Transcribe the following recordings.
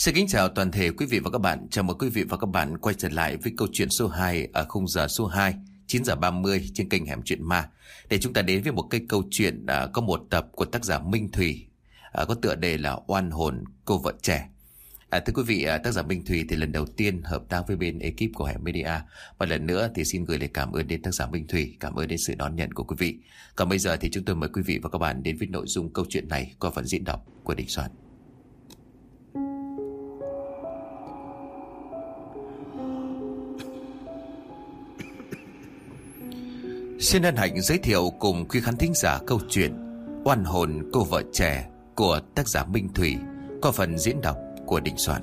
Xin kính chào toàn thể quý vị và các bạn. Chào mừng quý vị và các bạn quay trở lại với câu chuyện số 2 ở khung giờ số 2, 9 giờ 30 trên kênh Hẻm Chuyện Ma. Để chúng ta đến với một cái câu chuyện có một tập của tác giả Minh Thùy, có tựa đề là Oan hồn cô vợ trẻ. Thưa quý vị, tác giả Minh Thùy thì lần đầu tiên hợp tác với bên ekip của Hẻm Media. Và lần nữa thì xin gửi lời cảm ơn đến tác giả Minh Thùy, cảm ơn đến sự đón nhận của quý vị. Còn bây giờ thì chúng tôi mời quý vị và các bạn đến với nội dung câu chuyện này qua phần diễn đọc của Đình Soạn. Xin hân hạnh giới thiệu cùng quý khán thính giả câu chuyện Oan hồn cô vợ trẻ của tác giả Minh Thùy qua phần diễn đọc của Đình Soạn.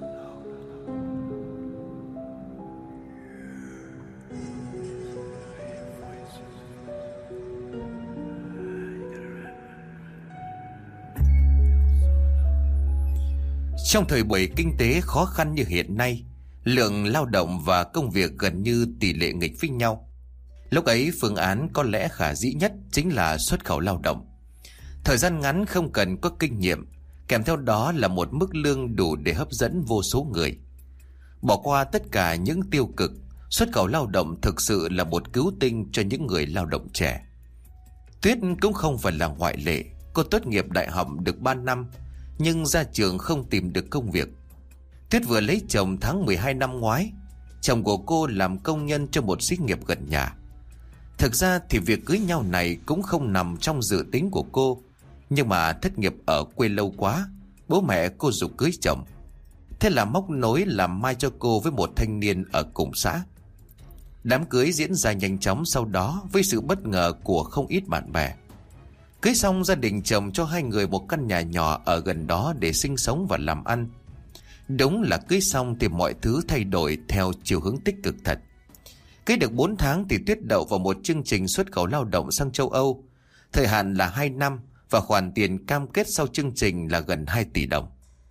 Trong thời buổi kinh tế khó khăn như hiện nay, lượng lao động và công việc gần như tỷ lệ nghịch với nhau. Lúc ấy phương án có lẽ khả dĩ nhất chính là xuất khẩu lao động. Thời gian ngắn không cần có kinh nghiệm, kèm theo đó là một mức lương đủ để hấp dẫn vô số người. Bỏ qua tất cả những tiêu cực, xuất khẩu lao động thực sự là một cứu tinh cho những người lao động trẻ. Tuyết cũng không phải là ngoại lệ. Cô tốt nghiệp đại học được 3 năm, nhưng ra trường không tìm được công việc. Tuyết vừa lấy chồng tháng 12 năm ngoái. Chồng của cô làm công nhân cho một xí nghiệp gần nhà. Thực ra thì việc cưới nhau này cũng không nằm trong dự tính của cô. Nhưng mà thất nghiệp ở quê lâu quá, bố mẹ cô giục cưới chồng. Thế là móc nối làm mai cho cô với một thanh niên ở cùng xã. Đám cưới diễn ra nhanh chóng sau đó với sự bất ngờ của không ít bạn bè. Cưới xong, gia đình chồng cho hai người một căn nhà nhỏ ở gần đó để sinh sống và làm ăn. Đúng là cưới xong thì mọi thứ thay đổi theo chiều hướng tích cực thật. Cưới được 4 tháng thì Tuyết đậu vào một chương trình xuất khẩu lao động sang châu Âu. Thời hạn là 2 năm và khoản tiền cam kết sau chương trình là gần 2 tỷ đồng.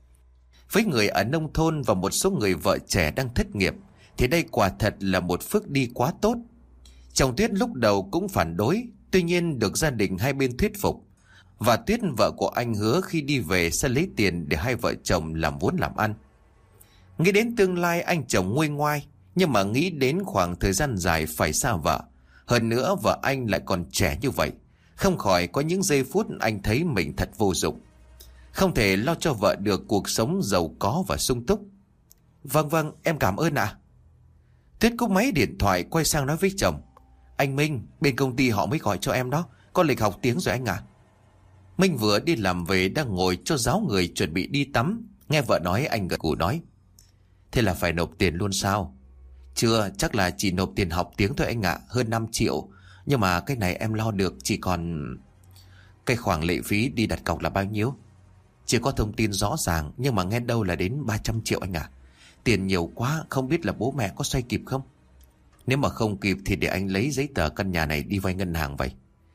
Với người ở nông thôn và một số người vợ trẻ đang thất nghiệp thì đây quả thật là một phước đi quá tốt. Chồng Tuyết lúc đầu cũng phản đối, tuy nhiên được gia đình hai bên thuyết phục. Và Tuyết, vợ của anh, hứa khi đi về sẽ lấy tiền để hai vợ chồng làm vốn làm ăn. Nghĩ đến tương lai anh chồng nguôi ngoai, nhưng mà nghĩ đến khoảng thời gian dài phải xa vợ, hơn nữa vợ anh lại còn trẻ như vậy, không khỏi có những giây phút anh thấy mình thật vô dụng, không thể lo cho vợ được cuộc sống giàu có và sung túc. Vâng, em cảm ơn ạ. Tuyết cúp máy điện thoại quay sang nói với chồng: Anh Minh, bên công ty họ mới gọi cho em đó, có lịch học tiếng rồi anh ạ. Minh vừa đi làm về đang ngồi cho ráo người chuẩn bị đi tắm. Nghe vợ nói anh gật gù nói: Thế là phải nộp tiền luôn sao? Chưa, chắc là chỉ nộp tiền học tiếng thôi anh ạ, hơn 5 triệu. Nhưng mà cái này em lo được, chỉ còn... Cái khoản lệ phí đi đặt cọc là bao nhiêu? Chưa có thông tin rõ ràng, nhưng mà nghe đâu là đến 300 triệu anh ạ. Tiền nhiều quá, không biết là bố mẹ có xoay kịp không? Nếu mà không kịp thì để anh lấy giấy tờ căn nhà này đi vay ngân hàng vậy.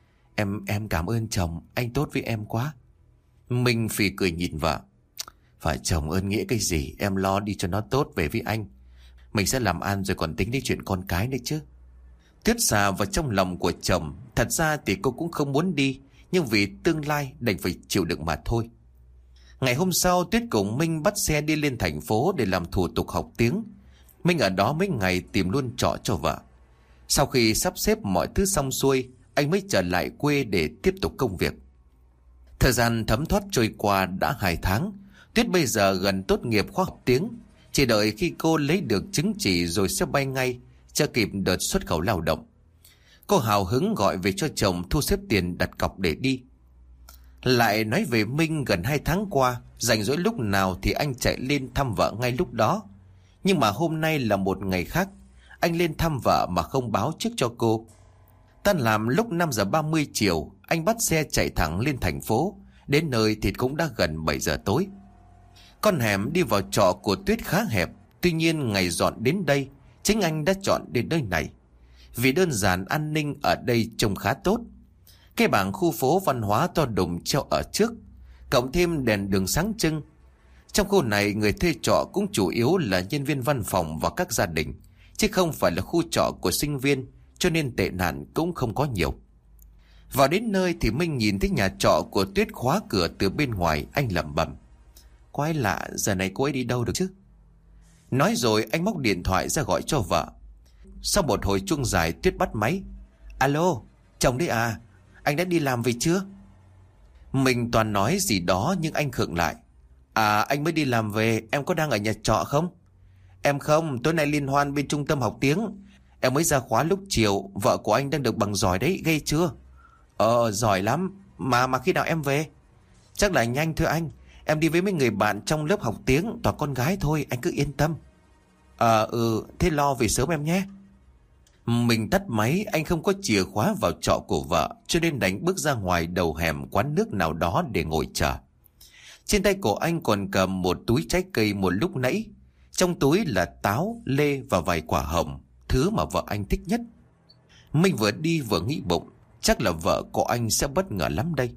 Em cảm ơn chồng, anh tốt với em quá. Minh phì cười nhìn vợ: Phải chồng ơn nghĩa cái gì, em lo đi cho nó tốt về với anh. Mình sẽ làm ăn rồi còn tính đến chuyện con cái đấy chứ. Tuyết xà vào trong lòng của chồng. Thật ra thì cô cũng không muốn đi, nhưng vì tương lai đành phải chịu đựng mà thôi. Ngày hôm sau, Tuyết cùng Minh bắt xe đi lên thành phố để làm thủ tục học tiếng. Minh ở đó mấy ngày tìm luôn trọ cho vợ. Sau khi sắp xếp mọi thứ xong xuôi, anh mới trở lại quê để tiếp tục công việc. Thời gian thấm thoát trôi qua đã 2 tháng. Tuyết bây giờ gần tốt nghiệp khóa học tiếng. Chỉ đợi khi cô lấy được chứng chỉ rồi sẽ bay ngay, cho kịp đợt xuất khẩu lao động. Cô hào hứng gọi về cho chồng thu xếp tiền đặt cọc để đi. Lại nói về Minh, gần 2 tháng qua, rảnh rỗi lúc nào thì anh chạy lên thăm vợ ngay lúc đó. Nhưng mà hôm nay là một ngày khác. Anh lên thăm vợ mà không báo trước cho cô. Tan làm lúc 5 giờ 30 chiều, anh bắt xe chạy thẳng lên thành phố. Đến nơi thì cũng đã gần 7 giờ tối. Con hẻm đi vào trọ của Tuyết khá hẹp. Tuy nhiên ngày dọn đến đây, chính anh đã chọn đến nơi này. Vì đơn giản an ninh ở đây trông khá tốt. Cái bảng khu phố văn hóa to đùng treo ở trước, cộng thêm đèn đường sáng trưng. Trong khu này người thuê trọ cũng chủ yếu là nhân viên văn phòng và các gia đình, chứ không phải là khu trọ của sinh viên, cho nên tệ nạn cũng không có nhiều. Vào đến nơi thì Minh nhìn thấy nhà trọ của Tuyết khóa cửa từ bên ngoài, anh lẩm bẩm: Quái lạ, giờ này cô ấy đi đâu được chứ? Nói rồi anh móc điện thoại ra gọi cho vợ. Sau một hồi chuông dài, Tuyết bắt máy. Alo, chồng đấy à? Anh đã đi làm về chưa? Mình toàn nói gì đó nhưng anh khựng lại. À, anh mới đi làm về. Em có đang ở nhà trọ không? Em không, tối nay liên hoan bên trung tâm học tiếng. Em mới ra khóa lúc chiều. Vợ của anh đang được bằng giỏi đấy, ghê chưa? Giỏi lắm. Mà khi nào em về? Chắc là nhanh thôi anh. Em đi với mấy người bạn trong lớp học tiếng, toàn con gái thôi, anh cứ yên tâm. Thế lo về sớm em nhé. Mình tắt máy, anh không có chìa khóa vào trọ của vợ, cho nên đành bước ra ngoài đầu hẻm quán nước nào đó để ngồi chờ. Trên tay của anh còn cầm một túi trái cây một lúc nãy. Trong túi là táo, lê và vài quả hồng, thứ mà vợ anh thích nhất. Mình vừa đi vừa nghĩ bụng, chắc là vợ của anh sẽ bất ngờ lắm đây.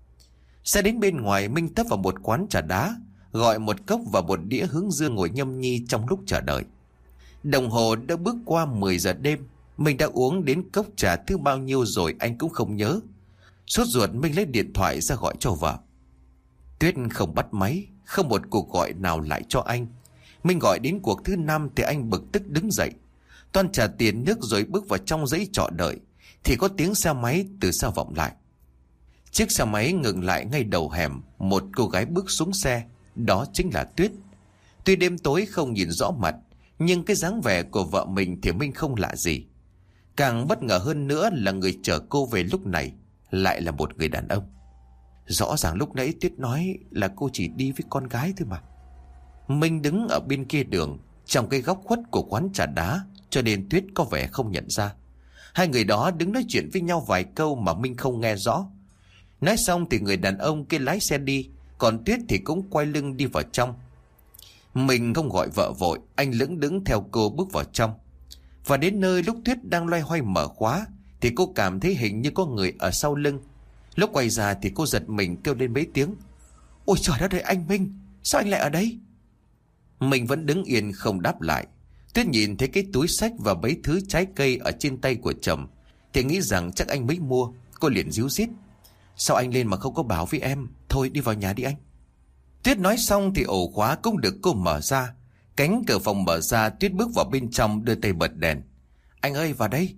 Xe đến bên ngoài, Minh tấp vào một quán trà đá, gọi một cốc và một đĩa hướng dương ngồi nhâm nhi trong lúc chờ đợi. Đồng hồ đã bước qua 10 giờ đêm. Mình đã uống đến cốc trà thứ bao nhiêu rồi anh cũng không nhớ. Sốt ruột, Minh lấy điện thoại ra gọi cho vợ. Tuyết không bắt máy, không một cuộc gọi nào lại cho anh. Minh gọi đến cuộc thứ 5 thì anh bực tức đứng dậy, toan trả tiền nước rồi bước vào trong dãy trọ đợi. Thì có tiếng xe máy từ sau vọng lại. Chiếc xe máy ngừng lại ngay đầu hẻm. Một cô gái bước xuống xe. Đó chính là Tuyết. Tuy đêm tối không nhìn rõ mặt, nhưng cái dáng vẻ của vợ mình thì Minh không lạ gì. Càng bất ngờ hơn nữa là người chở cô về lúc này lại là một người đàn ông. Rõ ràng lúc nãy Tuyết nói là cô chỉ đi với con gái thôi mà. Minh đứng ở bên kia đường, trong cái góc khuất của quán trà đá, cho nên Tuyết có vẻ không nhận ra. Hai người đó đứng nói chuyện với nhau vài câu mà Minh không nghe rõ. Nói xong thì người đàn ông kia lái xe đi, còn Tuyết thì cũng quay lưng đi vào trong. Mình không gọi vợ vội, anh lững đứng theo cô bước vào trong. Và đến nơi lúc Tuyết đang loay hoay mở khóa thì cô cảm thấy hình như có người ở sau lưng. Lúc quay ra thì cô giật mình kêu lên mấy tiếng. Ôi trời đất ơi, anh Minh, sao anh lại ở đây? Mình vẫn đứng yên không đáp lại. Tuyết nhìn thấy cái túi xách và mấy thứ trái cây ở trên tay của chồng thì nghĩ rằng chắc anh mới mua. Cô liền díu dít. Sao anh lên mà không có bảo với em? Thôi đi vào nhà đi anh. Tuyết nói xong thì ổ khóa cũng được cô mở ra. Cánh cửa phòng mở ra, Tuyết bước vào bên trong đưa tay bật đèn. Anh ơi, vào đây.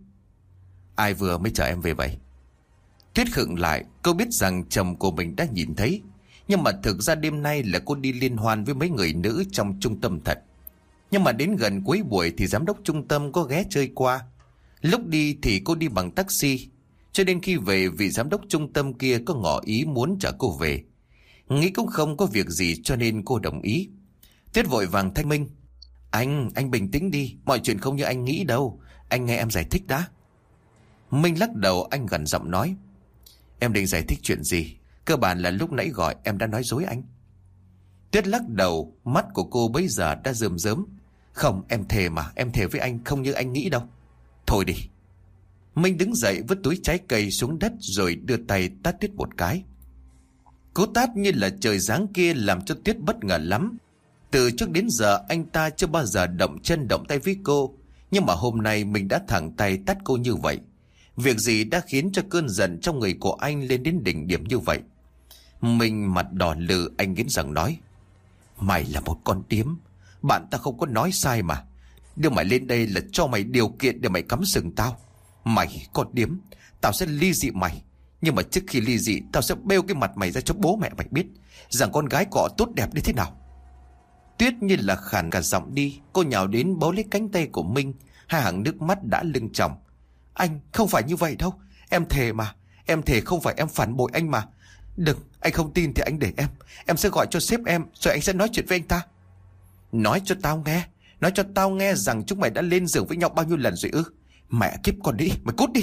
Ai vừa mới chở em về vậy? Tuyết khựng lại, cô biết rằng chồng của mình đã nhìn thấy. Nhưng mà thực ra đêm nay là cô đi liên hoan với mấy người nữ trong trung tâm thật. Nhưng mà đến gần cuối buổi thì giám đốc trung tâm có ghé chơi qua. Lúc đi thì cô đi bằng taxi, cho đến khi về vị giám đốc trung tâm kia có ngỏ ý muốn chở cô về. Nghĩ cũng không có việc gì cho nên cô đồng ý. Tuyết vội vàng thanh minh. Anh bình tĩnh đi, mọi chuyện không như anh nghĩ đâu. Anh nghe em giải thích đã. Minh lắc đầu, anh gần giọng nói. Em định giải thích chuyện gì? Cơ bản là lúc nãy gọi em đã nói dối anh. Tuyết lắc đầu, mắt của cô bấy giờ đã rơm rớm. Không, em thề mà, em thề với anh không như anh nghĩ đâu. Thôi đi. Minh đứng dậy vứt túi trái cây xuống đất rồi đưa tay tát Tuyết một cái. Cú tát như là trời giáng kia làm cho Tuyết bất ngờ lắm. Từ trước đến giờ anh ta chưa bao giờ động chân động tay với cô, nhưng mà hôm nay mình đã thẳng tay tát cô như vậy. Việc gì đã khiến cho cơn giận trong người của anh lên đến đỉnh điểm như vậy? Mình mặt đỏ lừ, anh nghiến răng nói. Mày là một con điếm. Bạn ta không có nói sai mà. Đưa mày lên đây là cho mày điều kiện để mày cắm sừng tao. Mày con điếm, tao sẽ ly dị mày. Nhưng mà trước khi ly dị, tao sẽ bêu cái mặt mày ra cho bố mẹ mày biết rằng con gái của họ tốt đẹp đến thế nào. Tuyết như là khàn cả giọng đi. Cô nhào đến bấu lấy cánh tay của Minh. Hai hàng nước mắt đã lưng tròng. Anh không phải như vậy đâu. Em thề mà. Em thề không phải em phản bội anh mà. Đừng, anh không tin thì anh để em. Em sẽ gọi cho sếp em, rồi anh sẽ nói chuyện với anh ta. Nói cho tao nghe. Nói cho tao nghe rằng chúng mày đã lên giường với nhau bao nhiêu lần rồi ư? Mẹ kiếp con đi, mày cút đi.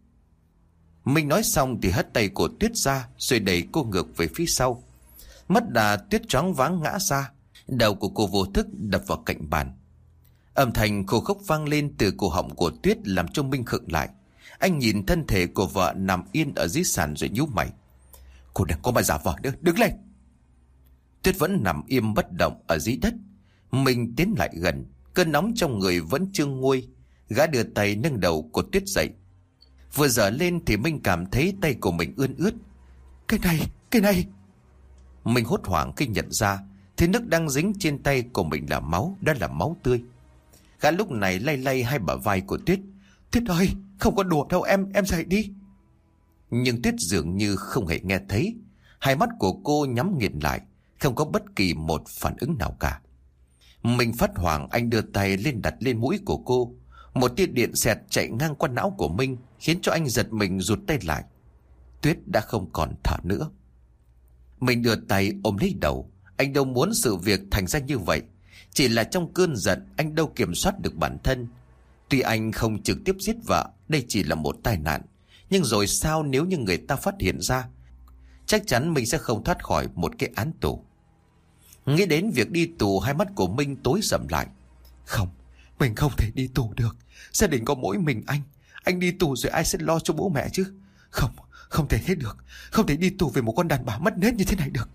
Minh nói xong thì hất tay của Tuyết ra, rồi đẩy cô ngược về phía sau. Mất đà, Tuyết choáng váng ngã ra. Đầu của cô vô thức đập vào cạnh bàn. Âm thanh khô khốc vang lên từ cổ họng của Tuyết làm cho Minh khựng lại. Anh nhìn thân thể của vợ nằm yên ở dưới sàn rồi nhíu mày. Cô đừng có mà giả vờ nữa, đứng lên. Tuyết vẫn nằm im bất động ở dưới đất. Minh tiến lại gần, cơn nóng trong người vẫn chưa nguôi. Gã đưa tay nâng đầu của Tuyết dậy. Vừa dở lên thì Minh cảm thấy tay của mình ươn ướt. Cái này. Minh hốt hoảng khi nhận ra Thế nước đang dính trên tay của mình là máu, đó là máu tươi. Gã lúc này lay lay hai bả vai của Tuyết. Tuyết ơi, không có đùa đâu em dậy đi. Nhưng Tuyết dường như không hề nghe thấy. Hai mắt của cô nhắm nghiền lại, không có bất kỳ một phản ứng nào cả. Mình phát hoảng, anh đưa tay lên đặt lên mũi của cô. Một tia điện xẹt chạy ngang qua não của Minh, khiến cho anh giật mình rụt tay lại. Tuyết đã không còn thở nữa. Mình đưa tay ôm lấy đầu. Anh đâu muốn sự việc thành ra như vậy. Chỉ là trong cơn giận anh đâu kiểm soát được bản thân. Tuy anh không trực tiếp giết vợ, đây chỉ là một tai nạn. Nhưng rồi sao nếu như người ta phát hiện ra? Chắc chắn mình sẽ không thoát khỏi một cái án tù. Nghĩ đến việc đi tù, hai mắt của Minh tối sầm lại. Không, mình không thể đi tù được. Gia đình có mỗi mình anh. Anh đi tù rồi ai sẽ lo cho bố mẹ chứ? Không thể thế được. Không thể đi tù về một con đàn bà mất nết như thế này được.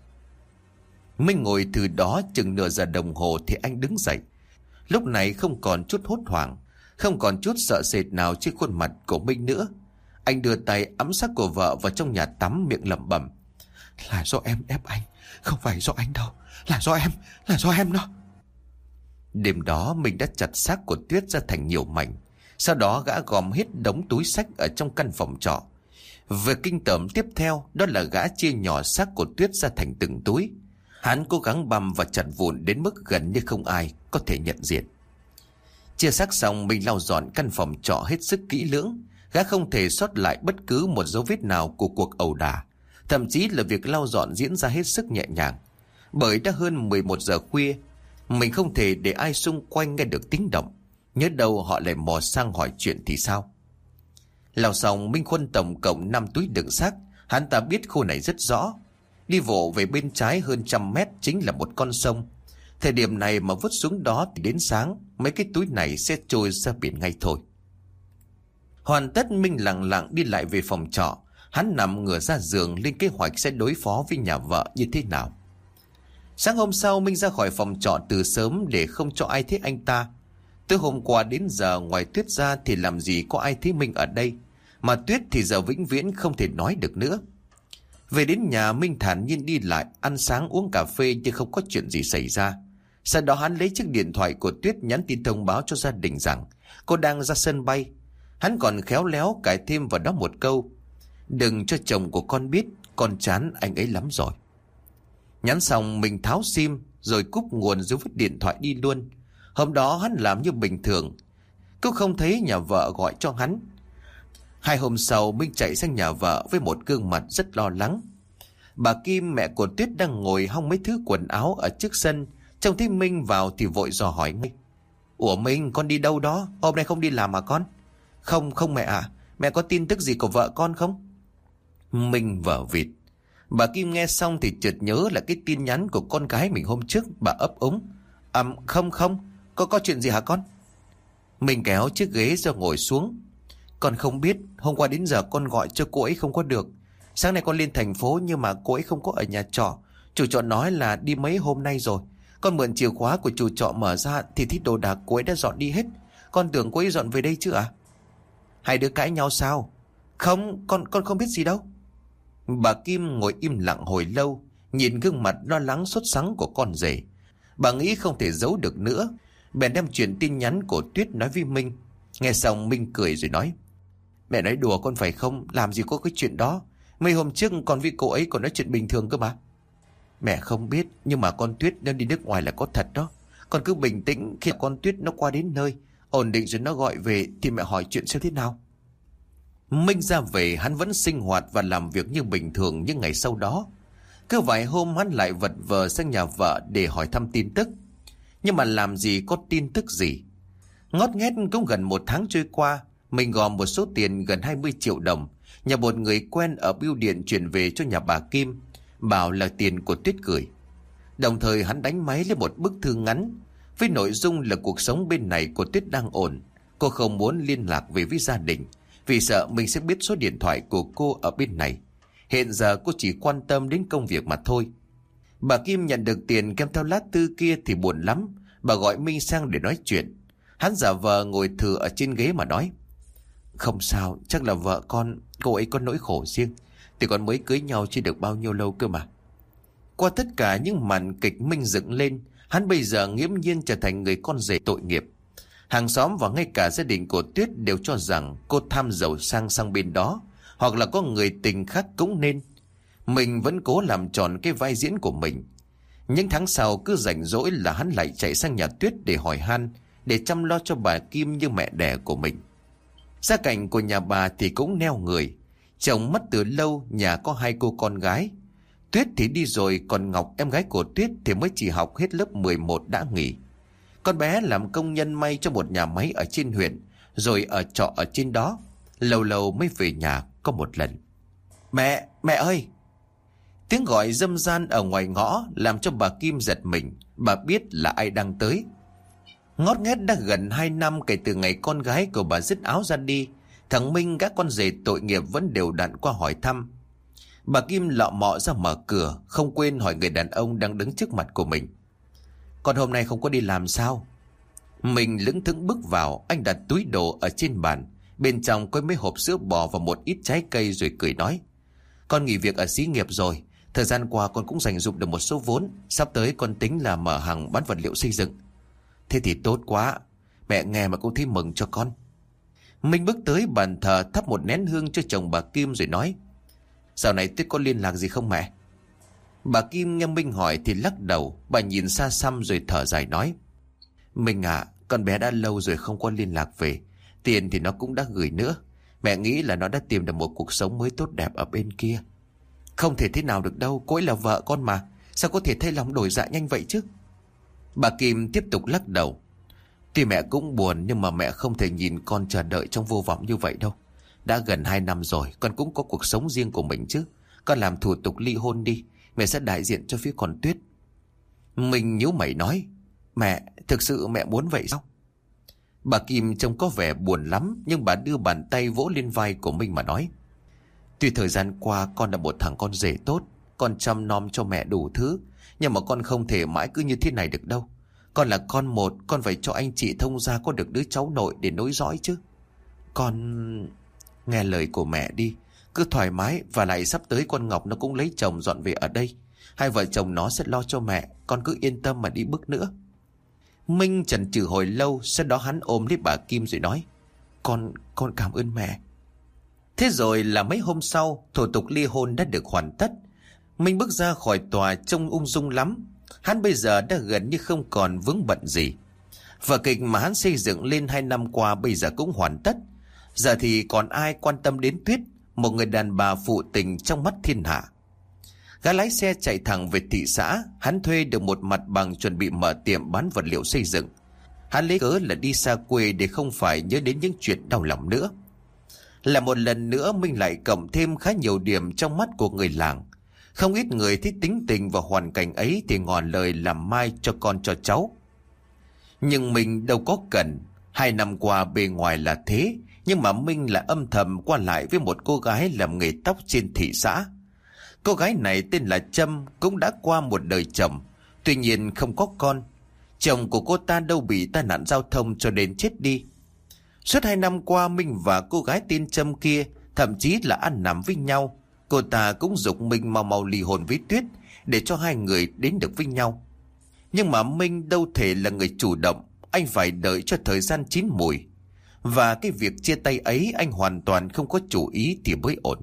Minh ngồi từ đó chừng nửa giờ đồng hồ thì anh đứng dậy. Lúc này không còn chút hốt hoảng, không còn chút sợ sệt nào trên khuôn mặt của Minh nữa. Anh đưa tay ẵm xác của vợ vào trong nhà tắm, miệng lẩm bẩm. Là do em ép anh, không phải do anh đâu. Là do em đó. Đêm đó mình đã chặt xác của Tuyết ra thành nhiều mảnh. Sau đó gã gom hết đống túi xách ở trong căn phòng trọ. Việc kinh tởm tiếp theo đó là gã chia nhỏ xác của Tuyết ra thành từng túi. Hắn cố gắng băm và chặt vụn đến mức gần như không ai có thể nhận diện. Chia xác xong, mình lau dọn căn phòng trọ hết sức kỹ lưỡng. Gã không thể sót lại bất cứ một dấu vết nào của cuộc ẩu đả. Thậm chí là việc lau dọn diễn ra hết sức nhẹ nhàng. Bởi đã hơn 11 giờ khuya, mình không thể để ai xung quanh nghe được tiếng động. Nhớ đâu họ lại mò sang hỏi chuyện thì sao? Lau xong, Minh khuân tổng cộng 5 túi đựng xác. Hắn ta biết khu này rất rõ. Đi bộ về bên trái hơn 100 mét chính là một con sông. Thời điểm này mà vứt xuống đó thì đến sáng mấy cái túi này sẽ trôi ra biển ngay thôi. Hoàn tất, Minh lặng lặng đi lại về phòng trọ. Hắn nằm ngửa ra giường lên kế hoạch sẽ đối phó với nhà vợ như thế nào. Sáng hôm sau, Minh ra khỏi phòng trọ từ sớm để không cho ai thấy anh ta. Từ hôm qua đến giờ ngoài Tuyết ra thì làm gì có ai thấy Minh ở đây. Mà Tuyết thì giờ vĩnh viễn không thể nói được nữa. Về đến nhà, Minh thản nhiên đi lại, ăn sáng uống cà phê nhưng không có chuyện gì xảy ra. Sau đó hắn lấy chiếc điện thoại của Tuyết nhắn tin thông báo cho gia đình rằng cô đang ra sân bay. Hắn còn khéo léo cài thêm vào đó một câu: đừng cho chồng của con biết, con chán anh ấy lắm rồi. Nhắn xong, mình tháo sim rồi cúp nguồn rồi vứt điện thoại đi luôn. Hôm đó hắn làm như bình thường, cũng không thấy nhà vợ gọi cho hắn. 2 hôm sau, Minh chạy sang nhà vợ với một gương mặt rất lo lắng. Bà Kim, mẹ của Tuyết, đang ngồi hong mấy thứ quần áo ở trước sân. Trông thấy Minh vào thì vội dò hỏi ngay: ủa Minh, con đi đâu đó? Hôm nay không đi làm à con? Không mẹ ạ. Mẹ có tin tức gì của vợ con không? Minh vờ vịt. Bà Kim nghe xong thì chợt nhớ là cái tin nhắn của con gái mình hôm trước. Bà ấp úng: Không, có chuyện gì hả con? Minh kéo chiếc ghế ra ngồi xuống. Con không biết, hôm qua đến giờ con gọi cho cô ấy không có được. Sáng nay con lên thành phố nhưng mà cô ấy không có ở nhà trọ. Chủ trọ nói là đi mấy hôm nay rồi. Con mượn chìa khóa của chủ trọ mở ra thì thấy đồ đạc cô ấy đã dọn đi hết. Con tưởng cô ấy dọn về đây chứ à? Hai đứa cãi nhau sao? Không, con không biết gì đâu. Bà Kim ngồi im lặng hồi lâu, nhìn gương mặt lo lắng sốt sắng của con rể. Bà nghĩ không thể giấu được nữa, bèn đem chuyện tin nhắn của Tuyết nói với Minh. Nghe xong, Minh cười rồi nói: mẹ nói đùa con phải không? Làm gì có cái chuyện đó. Mấy hôm trước con với cô ấy còn nói chuyện bình thường cơ mà. Mẹ không biết, nhưng mà con Tuyết nên đi nước ngoài là có thật đó. Con cứ bình tĩnh, khi con Tuyết nó qua đến nơi ổn định rồi nó gọi về thì mẹ hỏi chuyện xem thế nào. Minh ra về, hắn vẫn sinh hoạt và làm việc như bình thường những ngày sau đó. Cứ vài hôm hắn lại vật vờ sang nhà vợ để hỏi thăm tin tức. Nhưng mà làm gì có tin tức gì. Ngót nghét cũng gần 1 tháng trôi qua, mình gom một số tiền gần 20 triệu đồng, nhờ một người quen ở bưu điện chuyển về cho nhà bà Kim, bảo là tiền của Tuyết gửi. Đồng thời hắn đánh máy lên một bức thư ngắn với nội dung là cuộc sống bên này của Tuyết đang ổn. Cô không muốn liên lạc về với gia đình vì sợ mình sẽ biết số điện thoại của cô ở bên này. Hiện giờ cô chỉ quan tâm đến công việc mà thôi. Bà Kim nhận được tiền kèm theo lá thư kia thì buồn lắm. Bà gọi Minh sang để nói chuyện. Hắn giả vờ ngồi thừ ở trên ghế mà nói: không sao, chắc là vợ con, cô ấy có nỗi khổ riêng. Thì con mới cưới nhau chưa được bao nhiêu lâu cơ mà. Qua tất cả những màn kịch Minh dựng lên, hắn bây giờ nghiễm nhiên trở thành người con rể tội nghiệp. Hàng xóm và ngay cả gia đình của Tuyết đều cho rằng cô tham giàu sang bên đó, hoặc là có người tình khác cũng nên. Mình vẫn cố làm tròn cái vai diễn của mình. Những tháng sau cứ rảnh rỗi là hắn lại chạy sang nhà Tuyết để hỏi han, để chăm lo cho bà Kim như mẹ đẻ của mình. Gia cảnh của nhà bà thì cũng neo người. Chồng mất từ lâu, nhà có 2 cô con gái. Tuyết thì đi rồi, còn Ngọc em gái của Tuyết thì mới chỉ học hết lớp 11 đã nghỉ. Con bé làm công nhân may cho một nhà máy ở trên huyện, rồi ở trọ ở trên đó. Lâu lâu mới về nhà có một lần. Mẹ ơi! Tiếng gọi râm ran ở ngoài ngõ làm cho bà Kim giật mình. Bà biết là ai đang tới. Ngót nghét đã gần 2 năm kể từ ngày con gái của bà dứt áo ra đi, thằng Minh các con rể tội nghiệp vẫn đều đặn qua hỏi thăm. Bà Kim lọ mọ ra mở cửa, không quên hỏi người đàn ông đang đứng trước mặt của mình. Con hôm nay không có đi làm sao? Mình lững thững bước vào, anh đặt túi đồ ở trên bàn. Bên trong có mấy hộp sữa bò và một ít trái cây rồi cười nói. Con nghỉ việc ở xí nghiệp rồi. Thời gian qua con cũng dành dụm được một số vốn. Sắp tới con tính là mở hàng bán vật liệu xây dựng. Thế thì tốt quá. Mẹ nghe mà cũng thấy mừng cho con. Mình bước tới bàn thờ thắp một nén hương cho chồng bà Kim rồi nói. Dạo này Tuyết có liên lạc gì không mẹ? Bà Kim nghe Minh hỏi thì lắc đầu. Bà nhìn xa xăm rồi thở dài nói. Minh à, con bé đã lâu rồi không có liên lạc về. Tiền thì nó cũng đã gửi nữa. Mẹ nghĩ là nó đã tìm được một cuộc sống mới tốt đẹp ở bên kia. Không thể thế nào được đâu, cô ấy là vợ con mà. Sao có thể thay lòng đổi dạ nhanh vậy chứ? Bà Kim tiếp tục lắc đầu. Tuy mẹ cũng buồn nhưng mà mẹ không thể nhìn con chờ đợi trong vô vọng như vậy đâu. Đã gần 2 năm rồi, con cũng có cuộc sống riêng của mình chứ. Con làm thủ tục ly hôn đi, mẹ sẽ đại diện cho phía con Tuyết. Mình nhíu mày nói. Mẹ, thực sự mẹ muốn vậy sao? Bà Kim trông có vẻ buồn lắm, nhưng bà đưa bàn tay vỗ lên vai của mình mà nói. Tuy thời gian qua con là một thằng con rể tốt, con chăm nom cho mẹ đủ thứ, nhưng mà con không thể mãi cứ như thế này được đâu. Con là con một, con phải cho anh chị thông gia có được đứa cháu nội để nối dõi chứ. Con nghe lời của mẹ đi, cứ thoải mái, và lại sắp tới con Ngọc nó cũng lấy chồng dọn về ở đây. 2 vợ chồng nó sẽ lo cho mẹ, con cứ yên tâm mà đi bước nữa. Minh chần chừ hồi lâu, sau đó hắn ôm lấy bà Kim rồi nói. Con cảm ơn mẹ. Thế rồi là mấy hôm sau, thủ tục ly hôn đã được hoàn tất. Minh bước ra khỏi tòa trông ung dung lắm. Hắn bây giờ đã gần như không còn vướng bận gì. Vở kịch mà hắn xây dựng lên 2 năm qua bây giờ cũng hoàn tất. Giờ thì còn ai quan tâm đến Tuyết, một người đàn bà phụ tình trong mắt thiên hạ. Gã lái xe chạy thẳng về thị xã. Hắn thuê được một mặt bằng chuẩn bị mở tiệm bán vật liệu xây dựng. Hắn lấy cớ là đi xa quê để không phải nhớ đến những chuyện đau lòng nữa. Là một lần nữa Minh lại cộng thêm khá nhiều điểm trong mắt của người làng. Không ít người thích tính tình và hoàn cảnh ấy thì ngỏ lời làm mai cho con cho cháu. Nhưng mình đâu có cần. 2 năm qua bề ngoài là thế, nhưng mà Minh là âm thầm qua lại với một cô gái làm nghề tóc trên thị xã. Cô gái này tên là Trâm, cũng đã qua một đời chồng, tuy nhiên không có con. Chồng của cô ta đâu bị tai nạn giao thông cho đến chết đi. Suốt 2 năm qua Minh và cô gái tên Trâm kia thậm chí là ăn nằm với nhau. Cô ta cũng giục Minh mau mau ly hôn với Tuyết để cho 2 người đến được với nhau. Nhưng mà Minh đâu thể là người chủ động, anh phải đợi cho thời gian chín mùi. Và cái việc chia tay ấy anh hoàn toàn không có chủ ý thì mới ổn.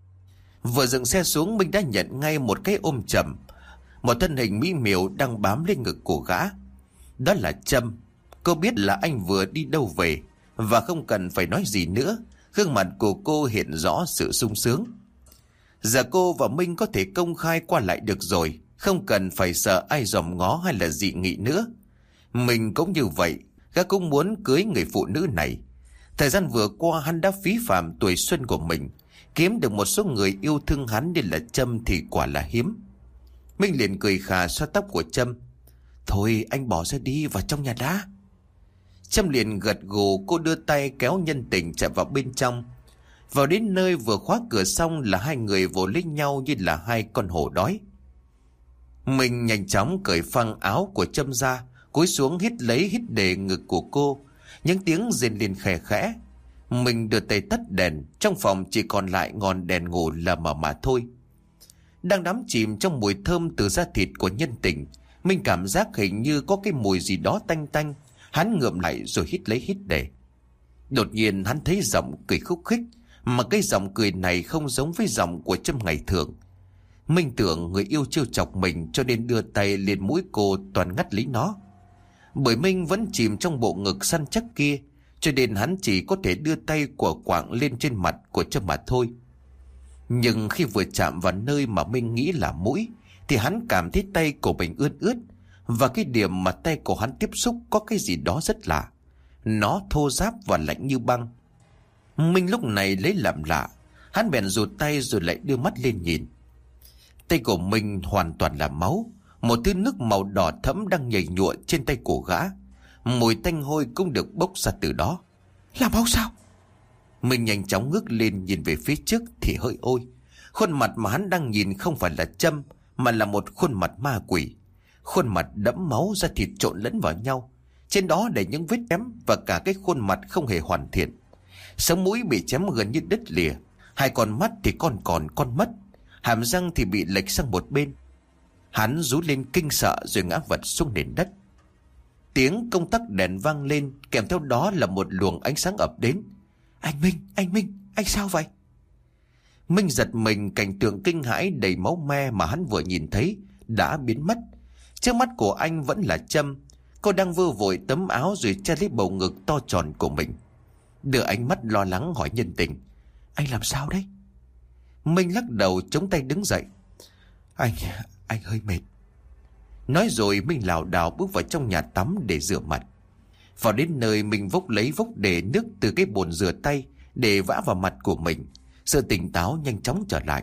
Vừa dừng xe xuống, Minh đã nhận ngay một cái ôm chầm. Một thân hình mỹ miều đang bám lên ngực của gã. Đó là Trâm. Cô biết là anh vừa đi đâu về, và không cần phải nói gì nữa, gương mặt của cô hiện rõ sự sung sướng. Giờ cô và Minh có thể công khai qua lại được rồi, không cần phải sợ ai dòm ngó hay là dị nghị nữa. Mình cũng như vậy, gã cũng muốn cưới người phụ nữ này. Thời gian vừa qua hắn đã phí phạm tuổi xuân của mình, kiếm được một số người yêu thương hắn nên là Trâm thì quả là hiếm. Minh liền cười khà xoa tóc của Trâm. Thôi anh bỏ ra đi, vào trong nhà đã. Trâm liền gật gù, cô đưa tay kéo nhân tình chạy vào bên trong. Vào đến nơi vừa khóa cửa xong là 2 người vồ lấy nhau như là 2 con hổ đói. Mình nhanh chóng cởi phăng áo của Trâm ra, cúi xuống hít lấy hít để ngực của cô. Những tiếng rên lên khẽ khẽ. Mình đưa tay tắt đèn, trong phòng chỉ còn lại ngọn đèn ngủ lờ mờ mà thôi. Đang đắm chìm trong mùi thơm từ da thịt của nhân tình, Minh cảm giác hình như có cái mùi gì đó tanh tanh. Hắn ngượm lại rồi hít lấy hít để. Đột nhiên hắn thấy giọng cười khúc khích, mà cái giọng cười này không giống với giọng của Trâm ngày thường. Minh tưởng người yêu trêu chọc mình cho nên đưa tay lên mũi cô toàn ngắt lấy nó. Bởi Minh vẫn chìm trong bộ ngực săn chắc kia, cho nên hắn chỉ có thể đưa tay của quạng lên trên mặt của Trâm mà thôi. Nhưng khi vừa chạm vào nơi mà Minh nghĩ là mũi, thì hắn cảm thấy tay của mình ướt ướt. Và cái điểm mà tay của hắn tiếp xúc có cái gì đó rất lạ. Nó thô ráp và lạnh như băng. Minh lúc này lấy làm lạ. Hắn bèn rụt tay rồi lại đưa mắt lên nhìn. Tay của Minh hoàn toàn là máu. Một thứ nước màu đỏ thẫm đang nhầy nhụa trên tay của gã. Mùi tanh hôi cũng được bốc ra từ đó. Là máu sao? Minh nhanh chóng ngước lên nhìn về phía trước thì hỡi ôi. Khuôn mặt mà hắn đang nhìn không phải là Trâm, mà là một khuôn mặt ma quỷ. Khuôn mặt đẫm máu, da thịt trộn lẫn vào nhau. Trên đó để những vết chém và cả cái khuôn mặt không hề hoàn thiện. Sống mũi bị chém gần như đứt lìa. Hai con mắt thì con mất. Hàm răng thì bị lệch sang một bên. Hắn rú lên kinh sợ rồi ngã vật xuống nền đất. Tiếng công tắc đèn vang lên, kèm theo đó là một luồng ánh sáng ập đến. Anh Minh, anh sao vậy? Minh giật mình, cảnh tượng kinh hãi đầy máu me mà hắn vừa nhìn thấy đã biến mất. Trước mắt của anh vẫn là Trâm. Cô đang vơ vội tấm áo rồi che lấy bầu ngực to tròn của mình, đưa ánh mắt lo lắng hỏi nhân tình. Anh làm sao đấy? Minh lắc đầu chống tay đứng dậy. Anh hơi mệt. Nói rồi Minh lảo đảo bước vào trong nhà tắm để rửa mặt. Vào đến nơi mình vốc để nước từ cái bồn rửa tay để vã vào mặt của mình. Sự tỉnh táo nhanh chóng trở lại.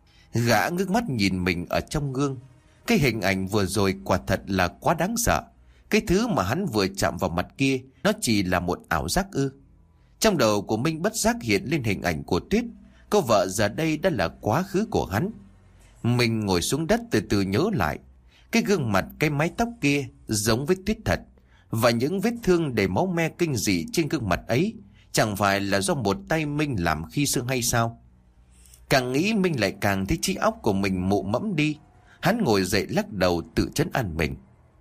Gã ngước mắt nhìn mình ở trong gương. Cái hình ảnh vừa rồi quả thật là quá đáng sợ. Cái thứ mà hắn vừa chạm vào mặt kia, nó chỉ là một ảo giác ư? Trong đầu của Minh bất giác hiện lên hình ảnh của Tuyết. Cô vợ giờ đây đã là quá khứ của hắn. Mình ngồi xuống đất từ từ nhớ lại. Cái gương mặt, cái mái tóc kia giống với Tuyết thật. Và những vết thương đầy máu me kinh dị trên gương mặt ấy chẳng phải là do một tay Minh làm khi xưa hay sao? Càng nghĩ Minh lại càng thấy trí óc của mình mụ mẫm đi. Hắn ngồi dậy lắc đầu tự trấn an mình.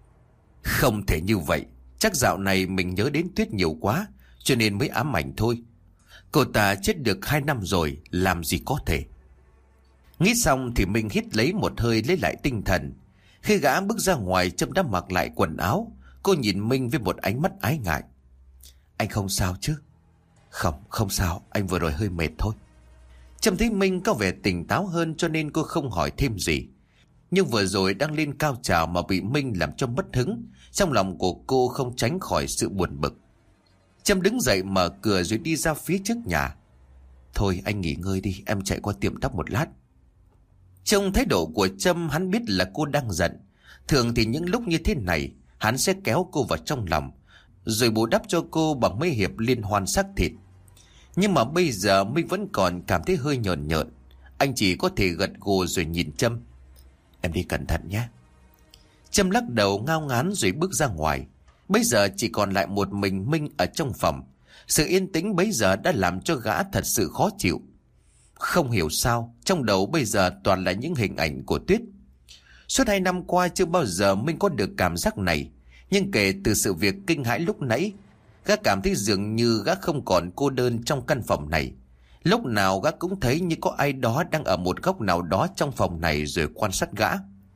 Không thể như vậy. Chắc dạo này mình nhớ đến Tuyết nhiều quá, cho nên mới ám ảnh thôi. Cô ta chết được 2 năm rồi, làm gì có thể. Nghĩ xong thì Minh hít lấy một hơi lấy lại tinh thần. Khi gã bước ra ngoài, Trâm đã mặc lại quần áo. Cô nhìn Minh với một ánh mắt ái ngại. Anh không sao chứ? Không sao, anh vừa rồi hơi mệt thôi. Trâm thấy Minh có vẻ tỉnh táo hơn cho nên cô không hỏi thêm gì. Nhưng vừa rồi đang lên cao trào mà bị Minh làm cho mất hứng. Trong lòng của cô không tránh khỏi sự buồn bực. Trâm đứng dậy mở cửa rồi đi ra phía trước nhà. Thôi anh nghỉ ngơi đi, em chạy qua tiệm tóc một lát. Trong thái độ của Trâm, hắn biết là cô đang giận. Thường thì những lúc như thế này, hắn sẽ kéo cô vào trong lòng, rồi bù đắp cho cô bằng mấy hiệp liên hoan xác thịt. Nhưng mà bây giờ Minh vẫn còn cảm thấy hơi nhợn nhợn. Anh chỉ có thể gật gù rồi nhìn Trâm. Em đi cẩn thận nhé. Trâm lắc đầu ngao ngán rồi bước ra ngoài. Bây giờ chỉ còn lại một mình Minh ở trong phòng. Sự yên tĩnh bấy giờ đã làm cho gã thật sự khó chịu. Không hiểu sao trong đầu bây giờ toàn là những hình ảnh của Tuyết. Suốt 2 năm qua chưa bao giờ Minh có được cảm giác này. Nhưng kể từ sự việc kinh hãi lúc nãy, gã cảm thấy dường như gã không còn cô đơn trong căn phòng này. Lúc nào gã cũng thấy như có ai đó đang ở một góc nào đó trong phòng này rồi quan sát gã.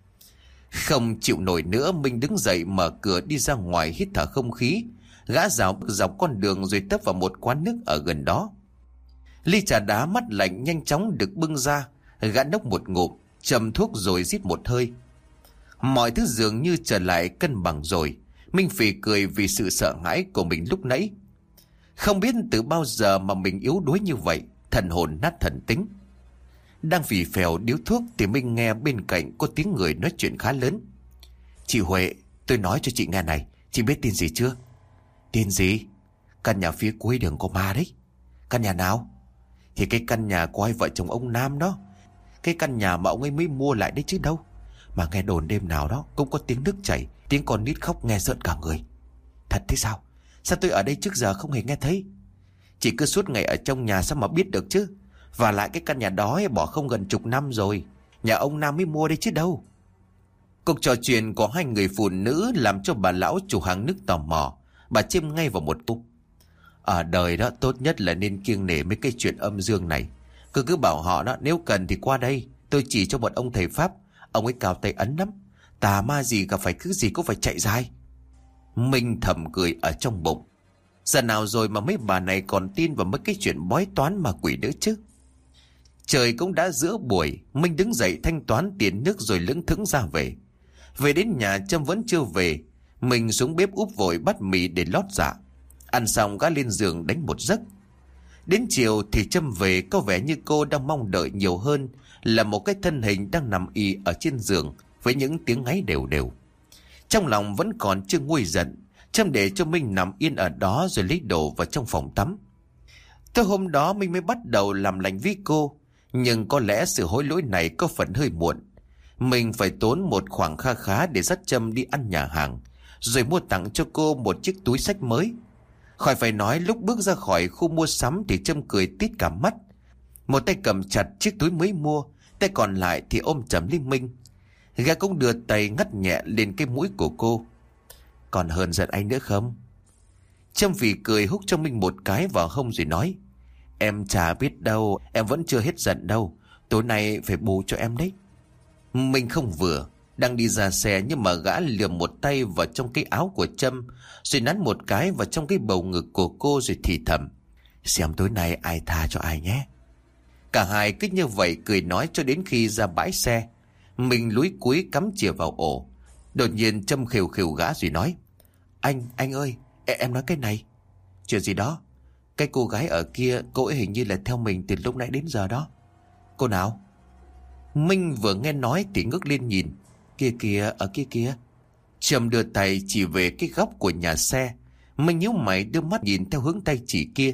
Không chịu nổi nữa, Minh đứng dậy mở cửa đi ra ngoài hít thở không khí. Gã dạo dọc con đường rồi tấp vào một quán nước ở gần đó. Ly trà đá mát lạnh nhanh chóng được bưng ra. Gã nốc một ngụm, châm thuốc rồi rít một hơi. Mọi thứ dường như trở lại cân bằng rồi. Minh phì cười vì sự sợ hãi của mình lúc nãy. Không biết từ bao giờ mà mình yếu đuối như vậy, thần hồn nát thần tính. Đang phì phèo điếu thuốc thì Minh nghe bên cạnh có tiếng người nói chuyện khá lớn. Chị Huệ, tôi nói cho chị nghe này, chị biết tin gì chưa? Tin gì? Căn nhà phía cuối đường có ma đấy. Căn nhà nào? Thì cái căn nhà của hai vợ chồng ông Nam đó. Cái căn nhà mà ông ấy mới mua lại đấy chứ đâu. Mà nghe đồn đêm nào đó cũng có tiếng nước chảy, tiếng con nít khóc nghe rợn cả người. Thật thế sao? Sao tôi ở đây trước giờ không hề nghe thấy? Chị cứ suốt ngày ở trong nhà sao mà biết được chứ? Và lại cái căn nhà đó bỏ không gần chục năm rồi. Nhà ông Nam mới mua đây chứ đâu. Cuộc trò chuyện của hai người phụ nữ làm cho bà lão chủ hàng nước tò mò. Bà chêm ngay vào một câu: ở đời đó tốt nhất là nên kiêng nể mấy cái chuyện âm dương này. Cứ bảo họ đó, nếu cần thì qua đây, tôi chỉ cho một ông thầy Pháp. Ông ấy cao tay ấn lắm, tà ma gì gặp phải thứ gì cũng phải chạy dài. Minh thầm cười ở trong bụng. Giờ nào rồi mà mấy bà này còn tin vào mấy cái chuyện bói toán ma quỷ nữa chứ. Trời cũng đã giữa buổi. Minh đứng dậy thanh toán tiền nước rồi lững thững ra về. Về đến nhà Trâm vẫn chưa về. Mình xuống bếp úp vội bát mì để lót dạ. Ăn xong gã lên giường đánh một giấc. Đến chiều thì Trâm về, có vẻ như cô đang mong đợi nhiều hơn là một cái thân hình đang nằm y ở trên giường với những tiếng ngáy đều đều. Trong lòng vẫn còn chưa nguôi giận, Trâm để cho Minh nằm yên ở đó rồi lấy đồ vào trong phòng tắm. Tới hôm đó Minh mới bắt đầu làm lành với cô, nhưng có lẽ sự hối lỗi này có phần hơi muộn. Mình phải tốn một khoản kha khá để dắt Trâm đi ăn nhà hàng, rồi mua tặng cho cô một chiếc túi xách mới. Khỏi phải nói, lúc bước ra khỏi khu mua sắm thì Trâm cười tít cả mắt. Một tay cầm chặt chiếc túi mới mua, tay còn lại thì ôm chầm lấy Minh. Gã cũng đưa tay ngắt nhẹ lên cái mũi của cô. Còn hơn giận anh nữa không? Trâm vì cười húc cho Minh một cái vào hông rồi nói: em chả biết đâu, em vẫn chưa hết giận đâu. Tối nay phải bù cho em đấy. Minh không vừa, đang đi ra xe nhưng mà gã lườm một tay vào trong cái áo của Trâm, rồi nắn một cái vào trong cái bầu ngực của cô rồi thì thầm: xem tối nay ai tha cho ai nhé. Cả hai cứ như vậy cười nói cho đến khi ra bãi xe. Mình lúi cúi cắm chìa vào ổ. Đột nhiên Trâm khều khều gã rồi nói: Anh ơi, em nói cái này. Chuyện gì đó? Cái cô gái ở kia, cô ấy hình như là theo mình từ lúc nãy đến giờ đó. Cô nào? Minh vừa nghe nói thì ngước lên nhìn. Kia kìa, ở kia kìa. Trâm đưa tay chỉ về cái góc của nhà xe. Minh nhíu mày đưa mắt nhìn theo hướng tay chỉ kia.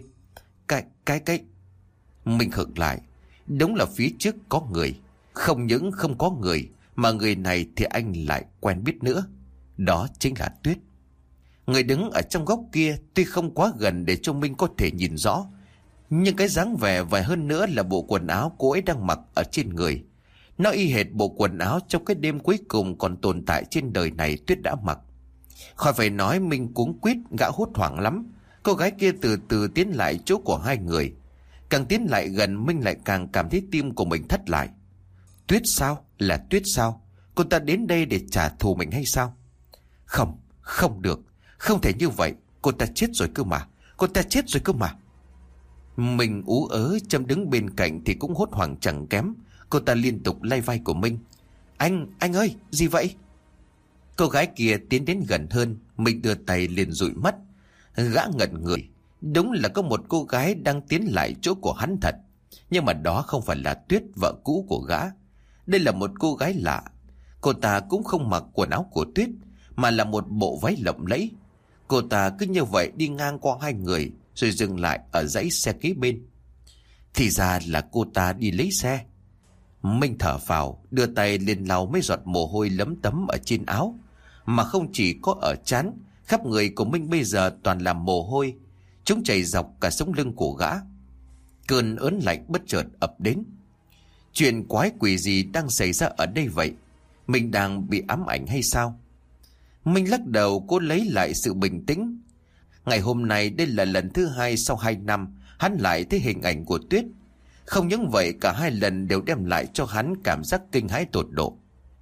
Cái Minh khựng lại. Đúng là phía trước có người. Không những không có người, mà người này thì anh lại quen biết nữa. Đó chính là Tuyết. Người đứng ở trong góc kia tuy không quá gần để cho Minh có thể nhìn rõ, nhưng cái dáng vẻ và hơn nữa là bộ quần áo cô ấy đang mặc ở trên người, nó y hệt bộ quần áo trong cái đêm cuối cùng còn tồn tại trên đời này Tuyết đã mặc. Khỏi phải nói, Minh cuống quýt, gã hốt hoảng lắm. Cô gái kia từ từ tiến lại chỗ của hai người. Càng tiến lại gần, Minh lại càng cảm thấy tim của mình thắt lại. Tuyết sao? Là Tuyết sao? Cô ta đến đây để trả thù mình hay sao? Không, không được. Không thể như vậy. Cô ta chết rồi cơ mà. Cô ta chết rồi cơ mà. Mình ú ớ. Trâm đứng bên cạnh thì cũng hốt hoảng chẳng kém. Cô ta liên tục lay vai của Minh. Anh ơi, gì vậy? Cô gái kia tiến đến gần hơn. Mình đưa tay liền dụi mắt. Gã ngẩn người. Đúng là có một cô gái đang tiến lại chỗ của hắn thật. Nhưng mà đó không phải là Tuyết, vợ cũ của gã. Đây là một cô gái lạ. Cô ta cũng không mặc quần áo của Tuyết, mà là một bộ váy lộng lẫy. Cô ta cứ như vậy đi ngang qua hai người, rồi dừng lại ở dãy xe kế bên. Thì ra là cô ta đi lấy xe. Minh thở phào, đưa tay lên lau mấy giọt mồ hôi lấm tấm ở trên áo. Mà không chỉ có ở trán, khắp người của Minh bây giờ toàn là mồ hôi. Chúng chảy dọc cả sống lưng của gã. Cơn ớn lạnh bất chợt ập đến. Chuyện quái quỷ gì đang xảy ra ở đây vậy? Mình đang bị ám ảnh hay sao? Minh lắc đầu cố lấy lại sự bình tĩnh. Ngày hôm nay đây là lần thứ hai sau 2 năm hắn lại thấy hình ảnh của Tuyết. Không những vậy, cả hai lần đều đem lại cho hắn cảm giác kinh hãi tột độ.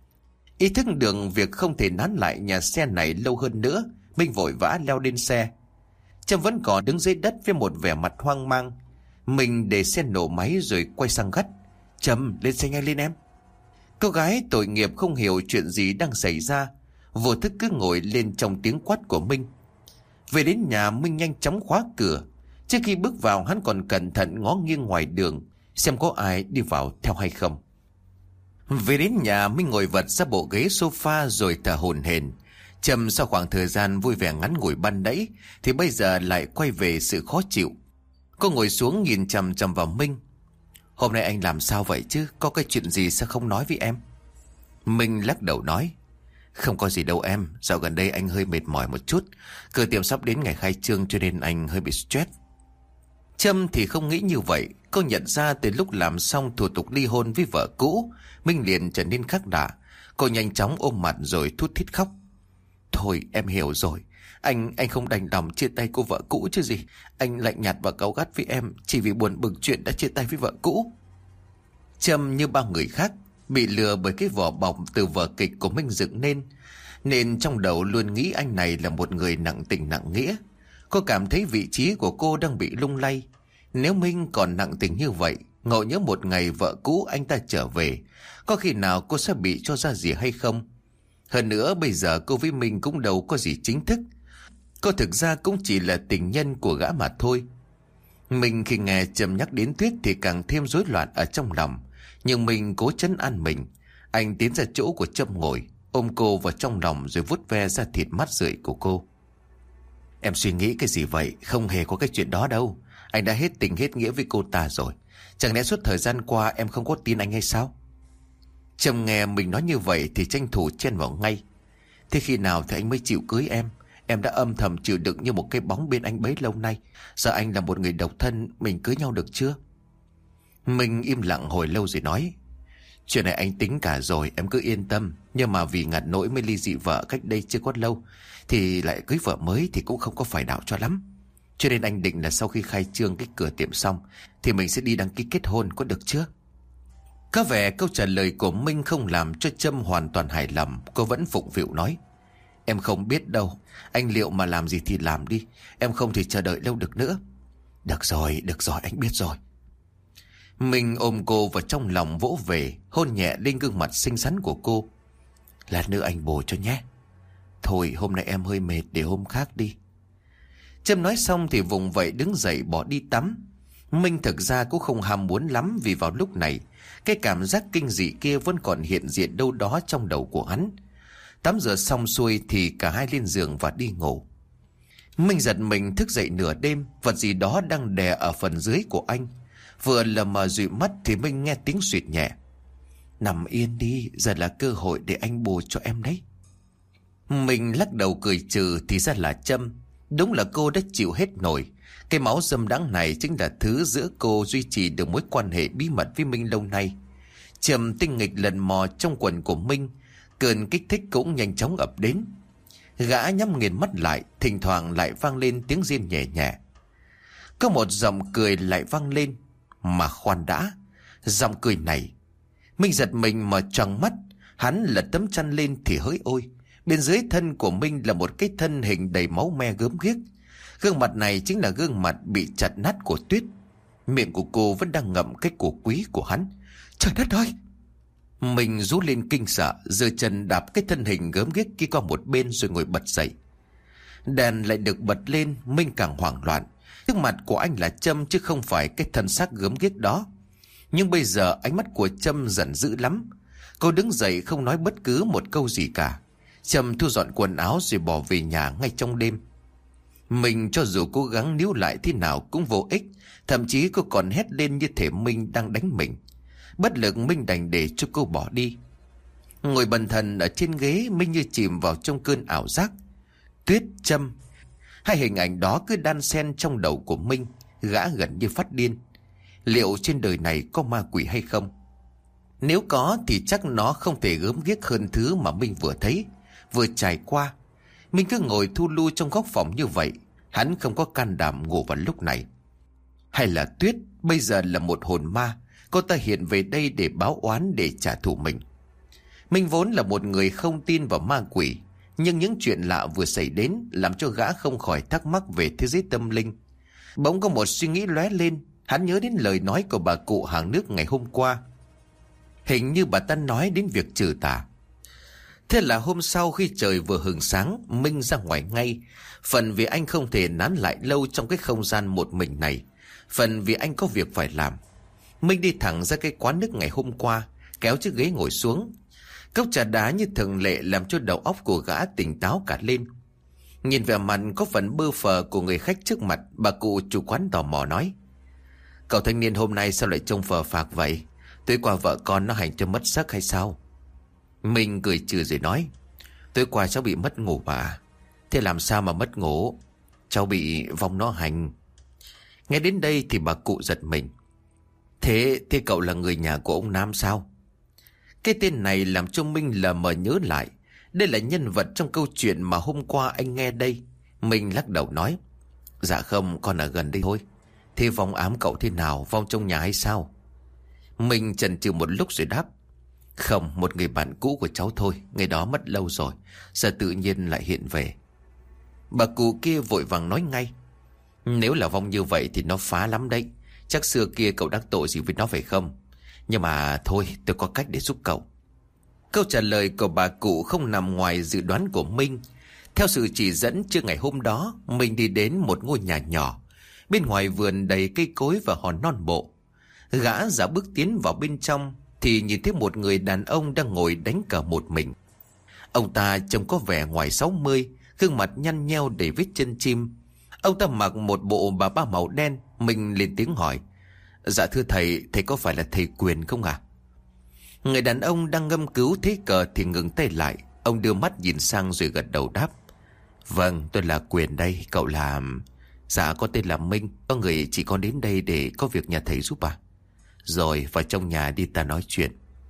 Ý thức được việc không thể nán lại nhà xe này lâu hơn nữa, Minh vội vã leo lên xe. Trâm vẫn còn đứng dưới đất với một vẻ mặt hoang mang. Mình để xe nổ máy rồi quay sang gắt: Trâm, lên xe nhanh lên em. Cô gái tội nghiệp không hiểu chuyện gì đang xảy ra, vô thức cứ ngồi lên trong tiếng quát của Minh. Về đến nhà, Minh nhanh chóng khóa cửa. Trước khi bước vào, hắn còn cẩn thận ngó nghiêng ngoài đường xem có ai đi vào theo hay không. Về đến nhà, Minh ngồi vật ra bộ ghế sofa rồi thở hổn hển. Trâm sau khoảng thời gian vui vẻ ngắn ngủi ban nãy thì bây giờ lại quay về sự khó chịu. Cô ngồi xuống nhìn chằm chằm vào Minh. Hôm nay anh làm sao vậy chứ? Có cái chuyện gì sao không nói với em? Minh lắc đầu nói: Không có gì đâu em. Dạo gần đây anh hơi mệt mỏi một chút. Cửa tiệm sắp đến ngày khai trương cho nên anh hơi bị stress. Trâm thì không nghĩ như vậy. Cô nhận ra từ lúc làm xong thủ tục ly hôn với vợ cũ, Minh liền trở nên khác lạ. Cô nhanh chóng ôm mặt rồi thút thít khóc. Thôi em hiểu rồi. Anh không đành lòng chia tay cô vợ cũ chứ gì. Anh lạnh nhạt và cáu gắt với em chỉ vì buồn bực chuyện đã chia tay với vợ cũ. Trâm như bao người khác bị lừa bởi cái vỏ bọc từ vở kịch của Minh dựng nên trong đầu luôn nghĩ anh này là một người nặng tình nặng nghĩa. Cô cảm thấy vị trí của cô đang bị lung lay. Nếu Minh còn nặng tình như vậy, ngộ nhớ một ngày vợ cũ anh ta trở về, có khi nào cô sẽ bị cho ra gì hay không? Hơn nữa bây giờ cô với Minh cũng đâu có gì chính thức. Cô thực ra cũng chỉ là tình nhân của gã mà thôi. Mình khi nghe Trâm nhắc đến Tuyết thì càng thêm rối loạn ở trong lòng. Nhưng mình cố trấn an mình. Anh tiến ra chỗ của Trâm ngồi, ôm cô vào trong lòng rồi vuốt ve da thịt mát rượi của cô. Em suy nghĩ cái gì vậy? Không hề có cái chuyện đó đâu. Anh đã hết tình hết nghĩa với cô ta rồi. Chẳng lẽ suốt thời gian qua em không có tin anh hay sao? Trâm nghe mình nói như vậy thì tranh thủ chen vào ngay. Thế khi nào thì anh mới chịu cưới em? Em đã âm thầm chịu đựng như một cái bóng bên anh bấy lâu nay. Giờ anh là một người độc thân, mình cưới nhau được chưa? Mình im lặng hồi lâu rồi nói. Chuyện này anh tính cả rồi, em cứ yên tâm. Nhưng mà vì ngặt nỗi mới ly dị vợ cách đây chưa có lâu, thì lại cưới vợ mới thì cũng không có phải đạo cho lắm. Cho nên anh định là sau khi khai trương cái cửa tiệm xong thì mình sẽ đi đăng ký kết hôn, có được chưa? Có vẻ câu trả lời của Minh không làm cho Trâm hoàn toàn hài lòng. Cô vẫn phụng phịu nói. Em không biết đâu. Anh liệu mà làm gì thì làm đi. Em không thể chờ đợi lâu được nữa. Được rồi, anh biết rồi. Mình ôm cô vào trong lòng vỗ về, hôn nhẹ lên gương mặt xinh xắn của cô. Lát nữa anh bồi cho nhé. Thôi hôm nay em hơi mệt, để hôm khác đi. Trâm nói xong thì vùng vẫy đứng dậy bỏ đi tắm. Minh thực ra cũng không ham muốn lắm, vì vào lúc này cái cảm giác kinh dị kia vẫn còn hiện diện đâu đó trong đầu của hắn. Tắm rửa xong xuôi thì cả hai lên giường và đi ngủ. Minh giật mình thức dậy nửa đêm, vật gì đó đang đè ở phần dưới của anh. Vừa lờ mờ dụi mắt thì Minh nghe tiếng suyệt nhẹ. Nằm yên đi, giờ là cơ hội để anh bù cho em đấy. Mình lắc đầu cười trừ, thì ra là Trâm. Đúng là cô đã chịu hết nổi. Cái máu dâm đắng này chính là thứ giữa cô duy trì được mối quan hệ bí mật với Minh lâu nay. Trâm tinh nghịch lần mò trong quần của Minh, cơn kích thích cũng nhanh chóng ập đến. Gã nhắm nghiền mắt lại, thỉnh thoảng lại vang lên tiếng rên nhẹ nhẹ. Có một giọng cười lại vang lên. Mà khoan đã, giọng cười này. Minh giật mình mở tròn mắt. Hắn lật tấm chăn lên thì hỡi ôi, bên dưới thân của Minh là một cái thân hình đầy máu me gớm ghiếc. Gương mặt này chính là gương mặt bị chặt nát của Tuyết. Miệng của cô vẫn đang ngậm cái cổ quý của hắn. Trời đất ơi! Mình rú lên kinh sợ, giơ chân đạp cái thân hình gớm ghiếc kia qua một bên rồi ngồi bật dậy. Đèn lại được bật lên, Minh càng hoảng loạn. Trước mặt của anh là Trâm chứ không phải cái thân xác gớm ghiếc đó. Nhưng bây giờ ánh mắt của Trâm giận dữ lắm. Cô đứng dậy không nói bất cứ một câu gì cả. Trâm thu dọn quần áo rồi bỏ về nhà ngay trong đêm. Mình cho dù cố gắng níu lại thế nào cũng vô ích. Thậm chí cô còn hét lên như thể Minh đang đánh mình. Bất lực Minh đành để cho cô bỏ đi. Ngồi bần thần ở trên ghế, Minh như chìm vào trong cơn ảo giác. Tuyết, Trâm, hai hình ảnh đó cứ đan xen trong đầu của Minh. Gã gần như phát điên. Liệu trên đời này có ma quỷ hay không? Nếu có thì chắc nó không thể gớm ghiếc hơn thứ mà Minh vừa thấy, vừa trải qua. Minh cứ ngồi thu lu trong góc phòng như vậy. Hắn không có can đảm ngủ vào lúc này. Hay là Tuyết bây giờ là một hồn ma, cô ta hiện về đây để báo oán, để trả thù mình. Minh vốn là một người không tin vào ma quỷ, nhưng những chuyện lạ vừa xảy đến làm cho gã không khỏi thắc mắc về thế giới tâm linh. Bỗng có một suy nghĩ lóe lên. Hắn nhớ đến lời nói của bà cụ hàng nước ngày hôm qua. Hình như bà ta nói đến việc trừ tà. Thế là hôm sau khi trời vừa hừng sáng, Minh ra ngoài ngay. Phần vì anh không thể nán lại lâu trong cái không gian một mình này, phần vì anh có việc phải làm. Minh đi thẳng ra cái quán nước ngày hôm qua, kéo chiếc ghế ngồi xuống. Cốc trà đá như thường lệ làm cho đầu óc của gã tỉnh táo cả lên. Nhìn vẻ mặt có phần bơ phờ của người khách trước mặt, bà cụ chủ quán tò mò nói. Cậu thanh niên hôm nay sao lại trông phờ phạc vậy? Tối qua vợ con nó hành cho mất giấc hay sao? Mình cười trừ rồi nói. Tối qua cháu bị mất ngủ mà. Thế làm sao mà mất ngủ? Cháu bị vong nó hành. Nghe đến đây thì bà cụ giật mình. Thế cậu là người nhà của ông Nam sao? Cái tên này làm cho Minh lờ mờ nhớ lại. Đây là nhân vật trong câu chuyện mà hôm qua anh nghe đây. Minh lắc đầu nói. Dạ không, con ở gần đây thôi. Thế vong ám cậu thế nào? Vong trong nhà hay sao? Minh chần chừ một lúc rồi đáp. Không, một người bạn cũ của cháu thôi. Người đó mất lâu rồi, giờ tự nhiên lại hiện về. Bà cụ kia vội vàng nói ngay. Nếu là vong như vậy thì nó phá lắm đấy. Chắc xưa kia cậu đắc tội gì với nó phải không? Nhưng mà thôi, tôi có cách để giúp cậu. Câu trả lời của bà cụ không nằm ngoài dự đoán của Minh. Theo sự chỉ dẫn trưa ngày hôm đó, Minh đi đến một ngôi nhà nhỏ. Bên ngoài vườn đầy cây cối và hòn non bộ. Gã dạo bước tiến vào bên trong thì nhìn thấy một người đàn ông đang ngồi đánh cờ một mình. Ông ta trông có vẻ ngoài 60, gương mặt nhăn nheo đầy vết chân chim. Ông ta mặc một bộ bà ba màu đen. Mình lên tiếng hỏi. Dạ thưa thầy, thầy có phải là thầy Quyền không ạ? Người đàn ông đang ngâm cứu thế cờ thì ngừng tay lại. Ông đưa mắt nhìn sang rồi gật đầu đáp. Vâng, tôi là Quyền đây, cậu là... Dạ con tên là Minh, có người chỉ con đến đây để có việc nhà thầy giúp à? Rồi vào trong nhà đi ta nói chuyện.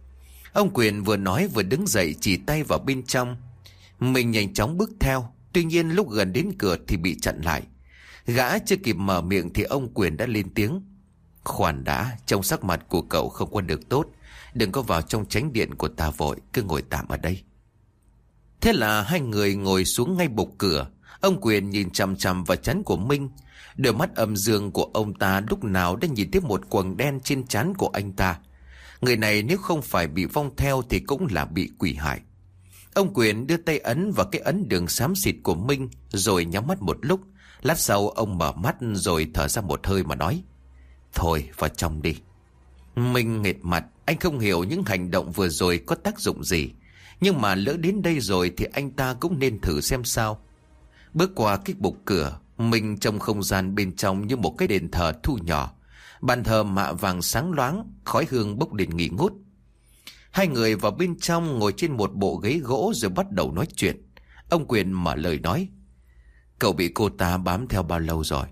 Ông Quyền vừa nói vừa đứng dậy chỉ tay vào bên trong. Mình nhanh chóng bước theo. Tuy nhiên lúc gần đến cửa thì bị chặn lại. Gã chưa kịp mở miệng thì ông Quyền đã lên tiếng. Khoan đã, trông sắc mặt của cậu không có được tốt. Đừng có vào trong chánh điện của ta vội, cứ ngồi tạm ở đây. Thế là hai người ngồi xuống ngay bục cửa. Ông Quyền nhìn chằm chằm vào trán của Minh. Đôi mắt âm dương của ông ta lúc nào đã nhìn thấy một quầng đen trên trán của anh ta. Người này nếu không phải bị vong theo thì cũng là bị quỷ hại. Ông Quyền đưa tay ấn vào cái ấn đường xám xịt của Minh rồi nhắm mắt một lúc. Lát sau ông mở mắt rồi thở ra một hơi mà nói. Thôi vào trong đi. Minh nghệt mặt, anh không hiểu những hành động vừa rồi có tác dụng gì. Nhưng mà lỡ đến đây rồi thì anh ta cũng nên thử xem sao. Bước qua cái bục cửa, Minh trong không gian bên trong như một cái đền thờ thu nhỏ. Bàn thờ mạ vàng sáng loáng, khói hương bốc lên nghi ngút. Hai người vào bên trong ngồi trên một bộ ghế gỗ rồi bắt đầu nói chuyện. Ông Quyền mở lời nói. Cậu bị cô ta bám theo bao lâu rồi?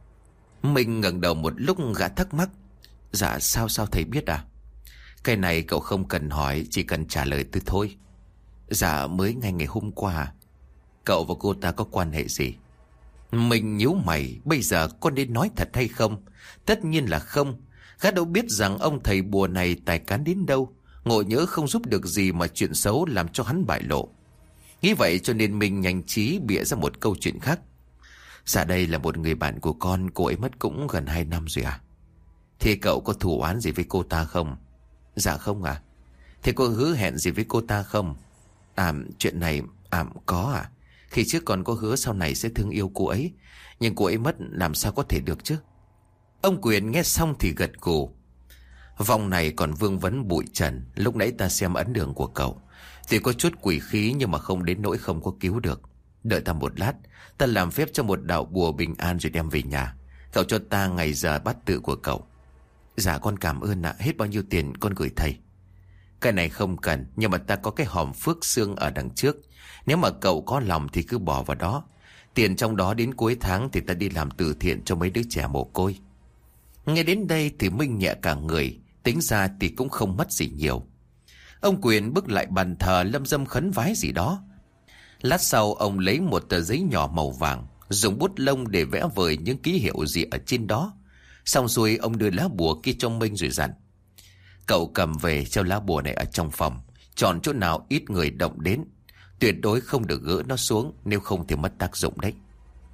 Minh ngẩng đầu một lúc gã thắc mắc. Dạ sao thầy biết à? Cái này cậu không cần hỏi, chỉ cần trả lời tôi thôi. Dạ mới ngày hôm qua. Cậu và cô ta có quan hệ gì? Mình nhíu mày, bây giờ có nên nói thật hay không? Tất nhiên là không. Gã đâu biết rằng ông thầy bùa này tài cán đến đâu. Ngộ nhỡ không giúp được gì mà chuyện xấu làm cho hắn bại lộ. Nghĩ vậy cho nên mình nhanh trí bịa ra một câu chuyện khác. Dạ đây là một người bạn của con, cô ấy mất cũng gần 2 năm rồi à? Thì cậu có thù oán gì với cô ta không? Dạ không à? Thế có hứa hẹn gì với cô ta không? Chuyện này có à? Khi trước còn có hứa sau này sẽ thương yêu cô ấy. Nhưng cô ấy mất làm sao có thể được chứ? Ông Quyền nghe xong thì gật gù. Vòng này còn vương vấn bụi trần. Lúc nãy ta xem ấn đường của cậu thì có chút quỷ khí, nhưng mà không đến nỗi không có cứu được. Đợi ta một lát, ta làm phép cho một đạo bùa bình an rồi đem về nhà. Cậu cho ta ngày giờ bát tự của cậu. Dạ con cảm ơn ạ. Hết bao nhiêu tiền con gửi thầy? Cái này không cần, nhưng mà ta có cái hòm phước xương ở đằng trước. Nếu mà cậu có lòng thì cứ bỏ vào đó. Tiền trong đó đến cuối tháng thì ta đi làm từ thiện cho mấy đứa trẻ mồ côi. Nghe đến đây thì Minh nhẹ cả người. Tính ra thì cũng không mất gì nhiều. Ông Quyền bước lại bàn thờ lâm dâm khấn vái gì đó. Lát sau ông lấy một tờ giấy nhỏ màu vàng, dùng bút lông để vẽ vời những ký hiệu gì ở trên đó. Xong xuôi ông đưa lá bùa kia cho Minh rồi dặn. Cậu cầm về treo lá bùa này ở trong phòng. Chọn chỗ nào ít người động đến. Tuyệt đối không được gỡ nó xuống, nếu không thì mất tác dụng đấy.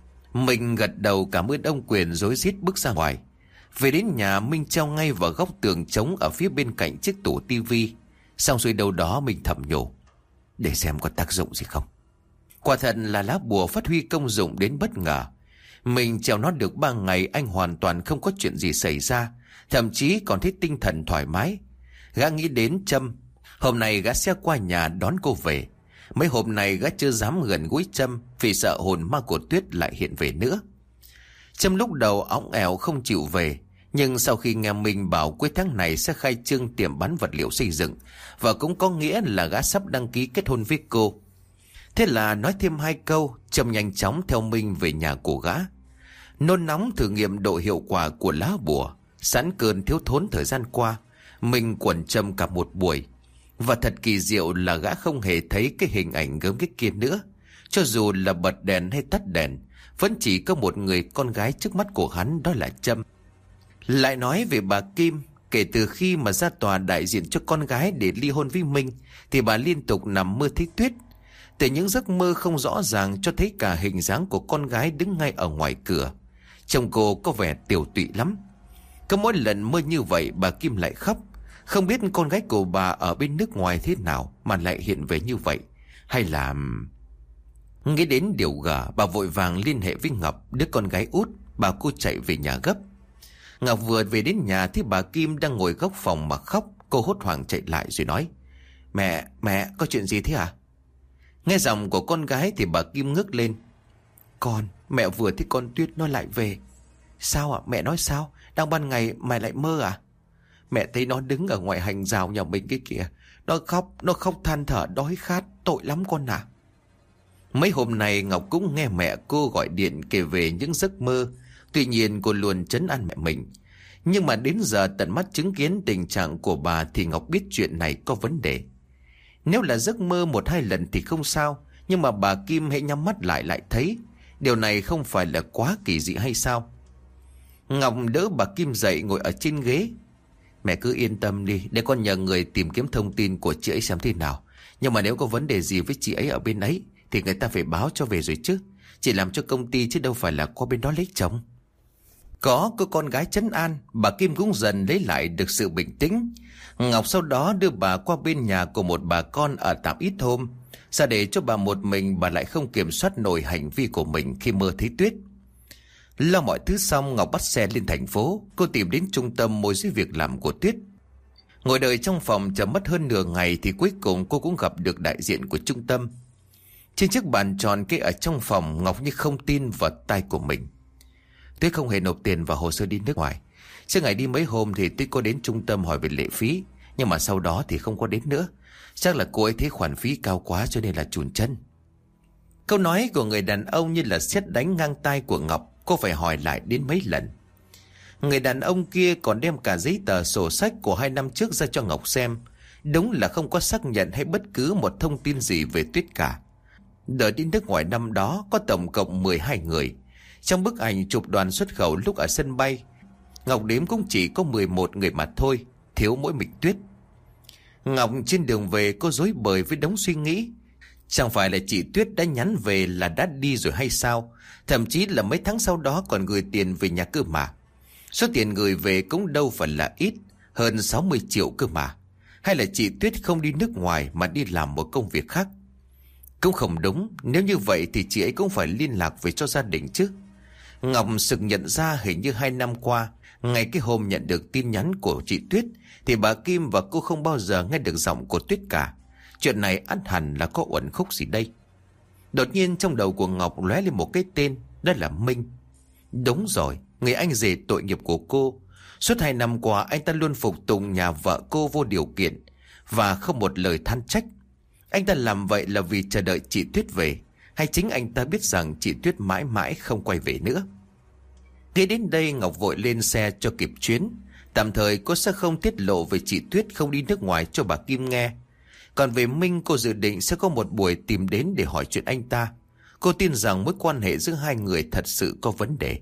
Mình gật đầu cảm ơn ông Quyền rối rít bước ra ngoài. Về đến nhà, Minh treo ngay vào góc tường trống ở phía bên cạnh chiếc tủ tivi. Xong xuôi đâu đó mình thầm nhủ, để xem có tác dụng gì không. Quả thật là lá bùa phát huy công dụng đến bất ngờ. Mình treo nó được 3 ngày, anh hoàn toàn không có chuyện gì xảy ra, thậm chí còn thấy tinh thần thoải mái. Gã nghĩ đến Trâm. Hôm nay gã sẽ qua nhà đón cô về. Mấy hôm nay gã chưa dám gần gũi Trâm vì sợ hồn ma của Tuyết lại hiện về nữa. Trâm lúc đầu óng ẻo không chịu về, nhưng sau khi nghe mình bảo cuối tháng này sẽ khai trương tiệm bán vật liệu xây dựng, và cũng có nghĩa là gã sắp đăng ký kết hôn với cô. Thế là nói thêm 2 câu, Trâm nhanh chóng theo Minh về nhà của gã. Nôn nóng thử nghiệm độ hiệu quả của lá bùa. Sẵn cơn thiếu thốn thời gian qua, mình quẩn châm cả một buổi. Và thật kỳ diệu là gã không hề thấy cái hình ảnh gớm ghiếc kia nữa. Cho dù là bật đèn hay tắt đèn, vẫn chỉ có một người con gái trước mắt của hắn, đó là Trâm. Lại nói về bà Kim, kể từ khi mà ra tòa đại diện cho con gái để ly hôn với Minh, thì bà liên tục nằm mơ thấy Tuyết. Từ những giấc mơ không rõ ràng cho thấy cả hình dáng của con gái đứng ngay ở ngoài cửa. Trông cô có vẻ tiểu tụy lắm. Cứ mỗi lần mơ như vậy bà Kim lại khóc. Không biết con gái của bà ở bên nước ngoài thế nào mà lại hiện về như vậy. Hay là... Nghĩ đến điều gở, bà vội vàng liên hệ với Ngọc, đứa con gái út. Bà cô chạy về nhà gấp. Ngọc vừa về đến nhà thì bà Kim đang ngồi góc phòng mà khóc. Cô hốt hoảng chạy lại rồi nói: Mẹ, có chuyện gì thế à? Nghe giọng của con gái thì bà Kim ngước lên. Mẹ vừa thấy con Tuyết nó lại về. Sao ạ? Mẹ nói sao? Đang ban ngày mày lại mơ à? Mẹ thấy nó đứng ở ngoài hành rào nhà mình cái kìa. Nó khóc than thở đói khát. Tội lắm con à. Mấy hôm nay Ngọc cũng nghe mẹ cô gọi điện kể về những giấc mơ. Tuy nhiên cô luôn trấn an mẹ mình. Nhưng mà đến giờ tận mắt chứng kiến tình trạng của bà thì Ngọc biết chuyện này có vấn đề. Nếu là giấc mơ 1-2 lần thì không sao. Nhưng mà bà Kim hãy nhắm mắt lại thấy. Điều này không phải là quá kỳ dị hay sao? Ngọc đỡ bà Kim dậy ngồi ở trên ghế. Mẹ cứ yên tâm đi, để con nhờ người tìm kiếm thông tin của chị ấy xem thế nào. Nhưng mà nếu có vấn đề gì với chị ấy ở bên ấy thì người ta phải báo cho về rồi chứ. Chị làm cho công ty chứ đâu phải là qua bên đó lấy chồng. Có cô con gái trấn an, bà Kim cũng dần lấy lại được sự bình tĩnh. Ngọc sau đó đưa bà qua bên nhà của một bà con ở tạm ít hôm. Sao để cho bà một mình, bà lại không kiểm soát nổi hành vi của mình khi mơ thấy Tuyết. Lo mọi thứ xong, Ngọc bắt xe lên thành phố. Cô tìm đến trung tâm môi giới việc làm của Tuyết. Ngồi đợi trong phòng chờ mất hơn nửa ngày thì cuối cùng cô cũng gặp được đại diện của trung tâm. Trên chiếc bàn tròn kê ở trong phòng, Ngọc như không tin vào tai của mình. Tuyết không hề nộp tiền vào hồ sơ đi nước ngoài. Trước ngày đi mấy hôm thì Tuyết có đến trung tâm hỏi về lệ phí, nhưng mà sau đó thì không có đến nữa. Chắc là cô ấy thấy khoản phí cao quá cho nên là chùn chân. Câu nói của người đàn ông như là sét đánh ngang tai của Ngọc. Cô phải hỏi lại đến mấy lần. Người đàn ông kia còn đem cả giấy tờ sổ sách của 2 năm trước ra cho Ngọc xem. Đúng là không có xác nhận hay bất cứ một thông tin gì về Tuyết cả. Đợi đi nước ngoài năm đó có tổng cộng 12 người. Trong bức ảnh chụp đoàn xuất khẩu lúc ở sân bay, Ngọc đếm cũng chỉ có 11 người mà thôi, thiếu mỗi mình Tuyết. Ngọc trên đường về cô rối bời với đống suy nghĩ. Chẳng phải là chị Tuyết đã nhắn về là đã đi rồi hay sao? Thậm chí là mấy tháng sau đó còn gửi tiền về nhà cơ mà. Số tiền gửi về cũng đâu phải là ít, hơn 60 triệu cơ mà. Hay là chị Tuyết không đi nước ngoài mà đi làm một công việc khác? Cũng không đúng, nếu như vậy thì chị ấy cũng phải liên lạc về cho gia đình chứ. Ngọc sực nhận ra hình như 2 năm qua, ngay cái hôm nhận được tin nhắn của chị Tuyết thì bà Kim và cô không bao giờ nghe được giọng của Tuyết cả. Chuyện này ắt hẳn là có uẩn khúc gì đây. Đột nhiên trong đầu của Ngọc lóe lên một cái tên, đó là Minh. Đúng rồi, người anh rể tội nghiệp của cô. Suốt 2 năm qua anh ta luôn phục tùng nhà vợ cô vô điều kiện và không một lời than trách. Anh ta làm vậy là vì chờ đợi chị Tuyết về, hay chính anh ta biết rằng chị Tuyết mãi mãi không quay về nữa? Nghĩ đến đây Ngọc vội lên xe cho kịp chuyến. Tạm thời cô sẽ không tiết lộ về chị Tuyết không đi nước ngoài cho bà Kim nghe. Còn về Minh, cô dự định sẽ có một buổi tìm đến để hỏi chuyện anh ta. Cô tin rằng mối quan hệ giữa hai người thật sự có vấn đề.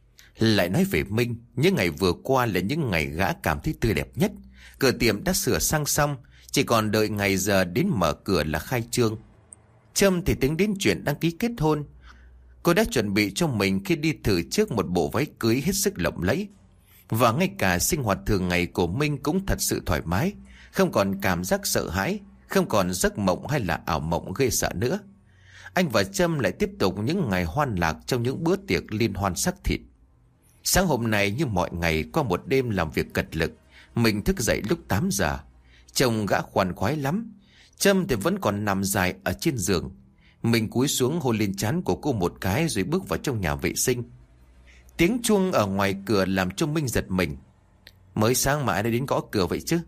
Lại nói về Minh, những ngày vừa qua là những ngày gã cảm thấy tươi đẹp nhất. Cửa tiệm đã sửa sang xong, chỉ còn đợi ngày giờ đến mở cửa là khai trương. Trâm thì tính đến chuyện đăng ký kết hôn. Cô đã chuẩn bị cho mình khi đi thử trước một bộ váy cưới hết sức lộng lẫy. Và ngay cả sinh hoạt thường ngày của Minh cũng thật sự thoải mái, không còn cảm giác sợ hãi, không còn giấc mộng hay là ảo mộng ghê sợ nữa. Anh và Trâm lại tiếp tục những ngày hoan lạc trong những bữa tiệc liên hoan sắc thịt. Sáng hôm nay như mọi ngày, qua một đêm làm việc cật lực, mình thức dậy lúc 8 giờ. Chồng gã khoan khoái lắm. Trâm thì vẫn còn nằm dài ở trên giường. Mình cúi xuống hôn lên trán của cô một cái rồi bước vào trong nhà vệ sinh. Tiếng chuông ở ngoài cửa làm cho Minh giật mình. Mới sáng mà ai đã đến gõ cửa vậy chứ?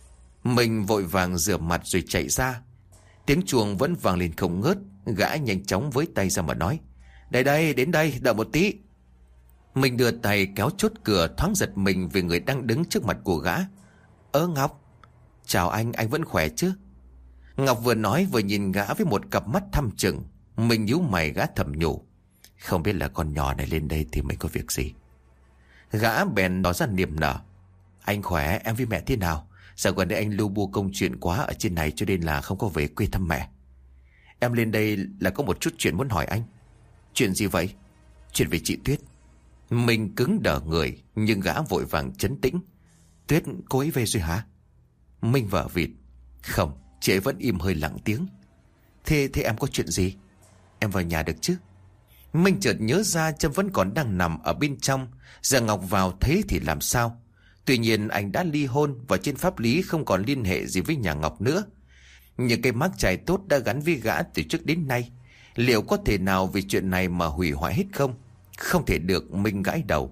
Mình vội vàng rửa mặt rồi chạy ra. Tiếng chuông vẫn vang lên không ngớt. Gã nhanh chóng với tay ra mà nói: Đây đây, đến đây, đợi một tí. Mình đưa tay kéo chốt cửa, thoáng giật mình vì người đang đứng trước mặt của gã. Ngọc. Chào anh vẫn khỏe chứ? Ngọc vừa nói vừa nhìn gã với một cặp mắt thăm chừng. Mình nhíu mày, gã thầm nhủ. Không biết là con nhỏ này lên đây thì mình có việc gì. Gã bèn nói ra niềm nở. Anh khỏe, em với mẹ thế nào? Dạo gần đây anh lu bu công chuyện quá ở trên này cho nên là không có về quê thăm mẹ. Em lên đây là có một chút chuyện muốn hỏi anh. Chuyện gì vậy? Chuyện về chị Tuyết. Mình cứng đờ người, nhưng gã vội vàng trấn tĩnh. Tuyết, cô ấy về rồi hả? Mình vờ vịt. Không, chị ấy vẫn im hơi lặng tiếng. Thế em có chuyện gì? Em vào nhà được chứ? Mình chợt nhớ ra Trâm vẫn còn đang nằm ở bên trong. Giờ Ngọc vào thế thì làm sao? Tuy nhiên anh đã ly hôn và trên pháp lý không còn liên hệ gì với nhà Ngọc nữa. Những cây mác chài tốt đã gắn với gã từ trước đến nay. Liệu có thể nào vì chuyện này mà hủy hoại hết không? Không thể được, mình gãi đầu.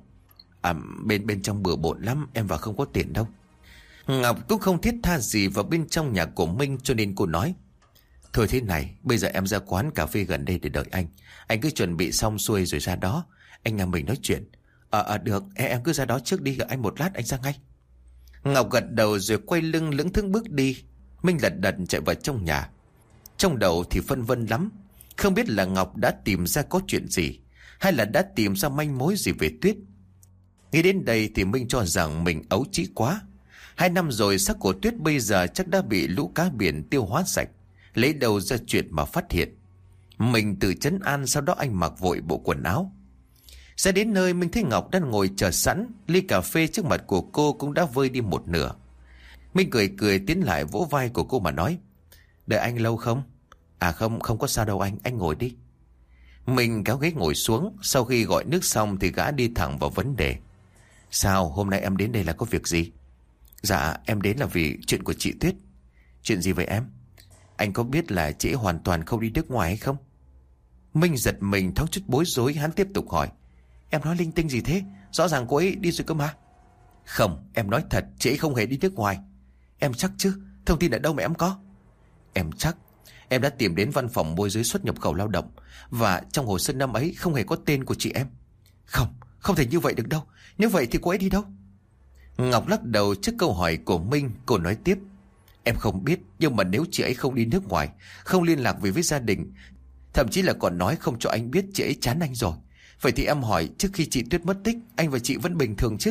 Bên trong bừa bộn lắm, em vào không có tiền đâu. Ngọc cũng không thiết tha gì vào bên trong nhà của Minh, cho nên cô nói. Thôi thế này, bây giờ em ra quán cà phê gần đây để đợi anh. Anh cứ chuẩn bị xong xuôi rồi ra đó. Anh em mình nói chuyện. Được, em cứ ra đó trước đi, gặp anh một lát anh ra ngay. Ngọc gật đầu rồi quay lưng lững thững bước đi. Minh lật đật chạy vào trong nhà. Trong đầu thì phân vân lắm. Không biết là Ngọc đã tìm ra có chuyện gì, hay là đã tìm ra manh mối gì về Tuyết. Nghĩ đến đây thì Minh cho rằng mình ấu trĩ quá. 2 năm rồi xác của Tuyết bây giờ chắc đã bị lũ cá biển tiêu hóa sạch. Lấy đầu ra chuyện mà phát hiện. Mình tự trấn an, sau đó anh mặc vội bộ quần áo. Ra đến nơi mình thấy Ngọc đang ngồi chờ sẵn. Ly cà phê trước mặt của cô cũng đã vơi đi một nửa. Mình cười tiến lại vỗ vai của cô mà nói. Đợi anh lâu không? Không có sao đâu anh ngồi đi. Mình kéo ghế ngồi xuống. Sau khi gọi nước xong thì gã đi thẳng vào vấn đề. Sao, hôm nay em đến đây là có việc gì? Dạ, em đến là vì chuyện của chị Tuyết. Chuyện gì vậy em? Anh có biết là chị ấy hoàn toàn không đi nước ngoài hay không? Minh giật mình thoáng chút bối rối, hắn tiếp tục hỏi. Em nói linh tinh gì thế? Rõ ràng cô ấy đi rồi cơ mà. Không, em nói thật, chị ấy không hề đi nước ngoài. Em chắc chứ? Thông tin ở đâu mà em có? Em chắc. Em đã tìm đến văn phòng môi giới xuất nhập khẩu lao động, và trong hồ sơ năm ấy không hề có tên của chị em. Không thể như vậy được đâu. Nếu vậy thì cô ấy đi đâu? Ngọc lắc đầu trước câu hỏi của Minh. Cô nói tiếp. Em không biết, nhưng mà nếu chị ấy không đi nước ngoài, không liên lạc về với gia đình, thậm chí là còn nói không cho anh biết chị ấy chán anh rồi, vậy thì em hỏi, trước khi chị Tuyết mất tích, anh và chị vẫn bình thường chứ?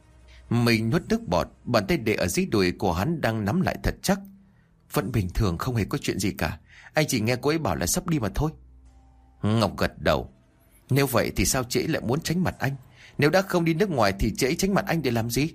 Mình nuốt nước bọt, bàn tay để ở dưới đùi của hắn đang nắm lại thật chắc. Vẫn bình thường, không hề có chuyện gì cả. Anh chỉ nghe cô ấy bảo là sắp đi mà thôi. Ngọc gật đầu. Nếu vậy thì sao chị ấy lại muốn tránh mặt anh? Nếu đã không đi nước ngoài thì chị ấy tránh mặt anh để làm gì?